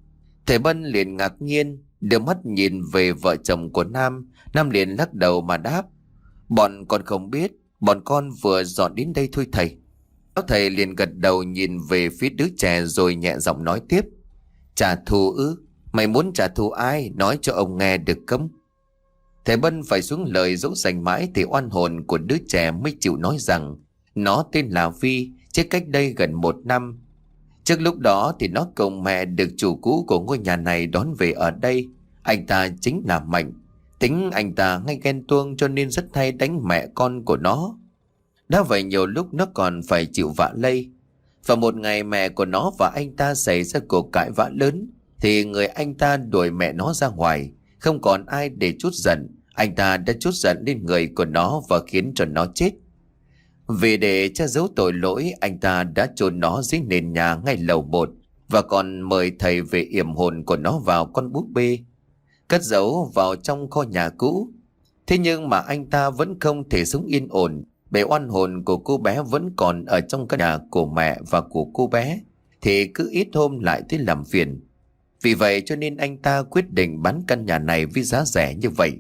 S1: Thầy Bân liền ngạc nhiên, đưa mắt nhìn về vợ chồng của Nam. Nam liền lắc đầu mà đáp: Bọn con không biết, bọn con vừa dọn đến đây thôi thầy. Lão thầy liền gật đầu nhìn về phía đứa trẻ rồi nhẹ giọng nói tiếp: Trả thù ư? Mày muốn trả thù ai? Nói cho ông nghe được không? Thầy Bân phải xuống lời dỗ dành mãi thì oan hồn của đứa trẻ mới chịu nói rằng nó tên là Vi, chết cách đây gần một năm. Trước lúc đó thì nó cùng mẹ được chủ cũ của ngôi nhà này đón về ở đây. Anh ta chính là Mạnh. Tính anh ta ngay ghen tuông cho nên rất hay đánh mẹ con của nó. Đã vậy nhiều lúc nó còn phải chịu vạ lây. Và một ngày mẹ của nó và anh ta xảy ra cuộc cãi vã lớn thì người anh ta đuổi mẹ nó ra ngoài. Không còn ai để trút giận, anh ta đã trút giận lên người của nó và khiến cho nó chết. Vì để che giấu tội lỗi, anh ta đã chôn nó dưới nền nhà ngay lầu một và còn mời thầy về yểm hồn của nó vào con búp bê, cất giấu vào trong kho nhà cũ. Thế nhưng mà anh ta vẫn không thể sống yên ổn, bởi oan hồn của cô bé vẫn còn ở trong căn nhà của mẹ và của cô bé, thì cứ ít hôm lại tới làm phiền. Vì vậy cho nên anh ta quyết định bán căn nhà này với giá rẻ như vậy.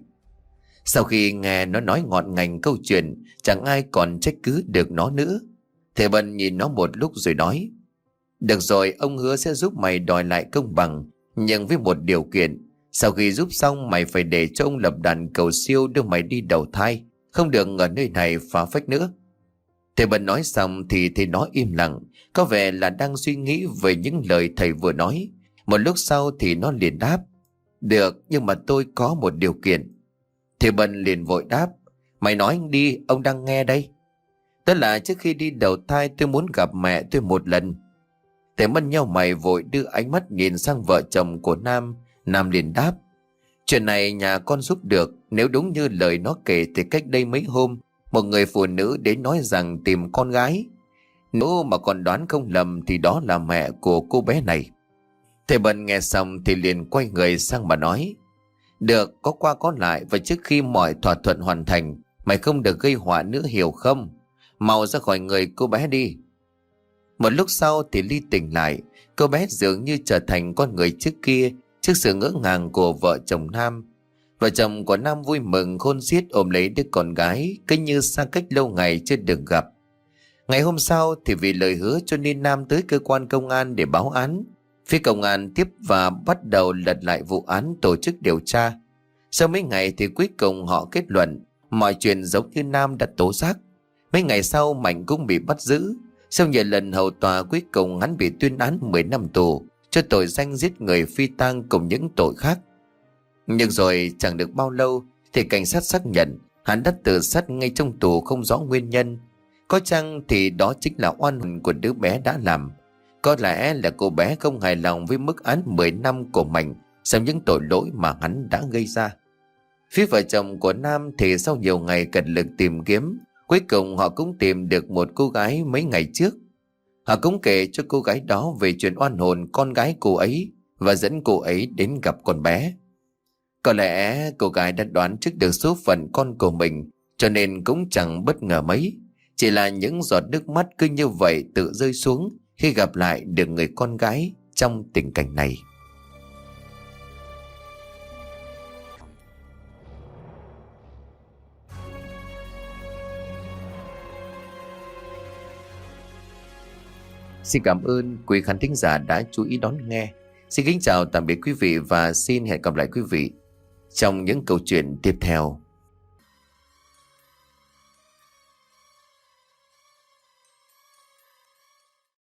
S1: Sau khi nghe nó nói ngọn ngành câu chuyện, chẳng ai còn trách cứ được nó nữa. Thầy Bân nhìn nó một lúc rồi nói: Được rồi, ông hứa sẽ giúp mày đòi lại công bằng, nhưng với một điều kiện. Sau khi giúp xong mày phải để cho ông lập đàn cầu siêu đưa mày đi đầu thai, không được ở nơi này phá phách nữa. Thầy Bân nói xong thì thầy nó im lặng, có vẻ là đang suy nghĩ về những lời thầy vừa nói. Một lúc sau thì nó liền đáp: Được, nhưng mà tôi có một điều kiện. Thầy Bân liền vội đáp: Mày nói đi, ông đang nghe đây. Đó là trước khi đi đầu thai tôi muốn gặp mẹ tôi một lần. Thầy Bân nheo mày vội đưa ánh mắt nhìn sang vợ chồng của Nam. Nam liền đáp: Chuyện này nhà con giúp được. Nếu đúng như lời nó kể thì cách đây mấy hôm một người phụ nữ đến nói rằng tìm con gái. Nếu mà con đoán không lầm thì đó là mẹ của cô bé này. Thầy Bân nghe xong thì liền quay người sang mà nói: Được, có qua có lại, và trước khi mọi thỏa thuận hoàn thành, mày không được gây họa nữa, hiểu không? Mau ra khỏi người cô bé đi. Một lúc sau thì Ly tỉnh lại. Cô bé dường như trở thành con người trước kia, trước sự ngỡ ngàng của vợ chồng Nam. Vợ chồng của Nam vui mừng khôn xiết ôm lấy đứa con gái, cứ như xa cách lâu ngày chưa được gặp. Ngày hôm sau thì vì lời hứa cho nên Nam tới cơ quan công an để báo án. Phía công an tiếp và bắt đầu lật lại vụ án, tổ chức điều tra. Sau mấy ngày thì cuối cùng họ kết luận mọi chuyện giống như Nam đã tố giác. Mấy ngày sau Mạnh cũng bị bắt giữ. Sau nhiều lần hầu tòa, cuối cùng hắn bị tuyên án mười năm tù cho tội danh giết người phi tang cùng những tội khác. Nhưng rồi chẳng được bao lâu thì cảnh sát xác nhận hắn đã tự sát ngay trong tù không rõ nguyên nhân. Có chăng thì đó chính là oan hồn của đứa bé đã làm. Có lẽ là cô bé không hài lòng với mức án mười năm của Mạnh sau những tội lỗi mà hắn đã gây ra. Phía vợ chồng của Nam thì sau nhiều ngày cật lực tìm kiếm, cuối cùng họ cũng tìm được một cô gái mấy ngày trước. Họ cũng kể cho cô gái đó về chuyện oan hồn con gái cô ấy và dẫn cô ấy đến gặp con bé. Có lẽ cô gái đã đoán trước được số phận con của mình, cho nên cũng chẳng bất ngờ mấy. Chỉ là những giọt nước mắt cứ như vậy tự rơi xuống khi gặp lại được người con gái trong tình cảnh này. Xin cảm ơn quý khán thính giả đã chú ý đón nghe. Xin kính chào tạm biệt quý vị và xin hẹn gặp lại quý vị trong những câu chuyện tiếp theo.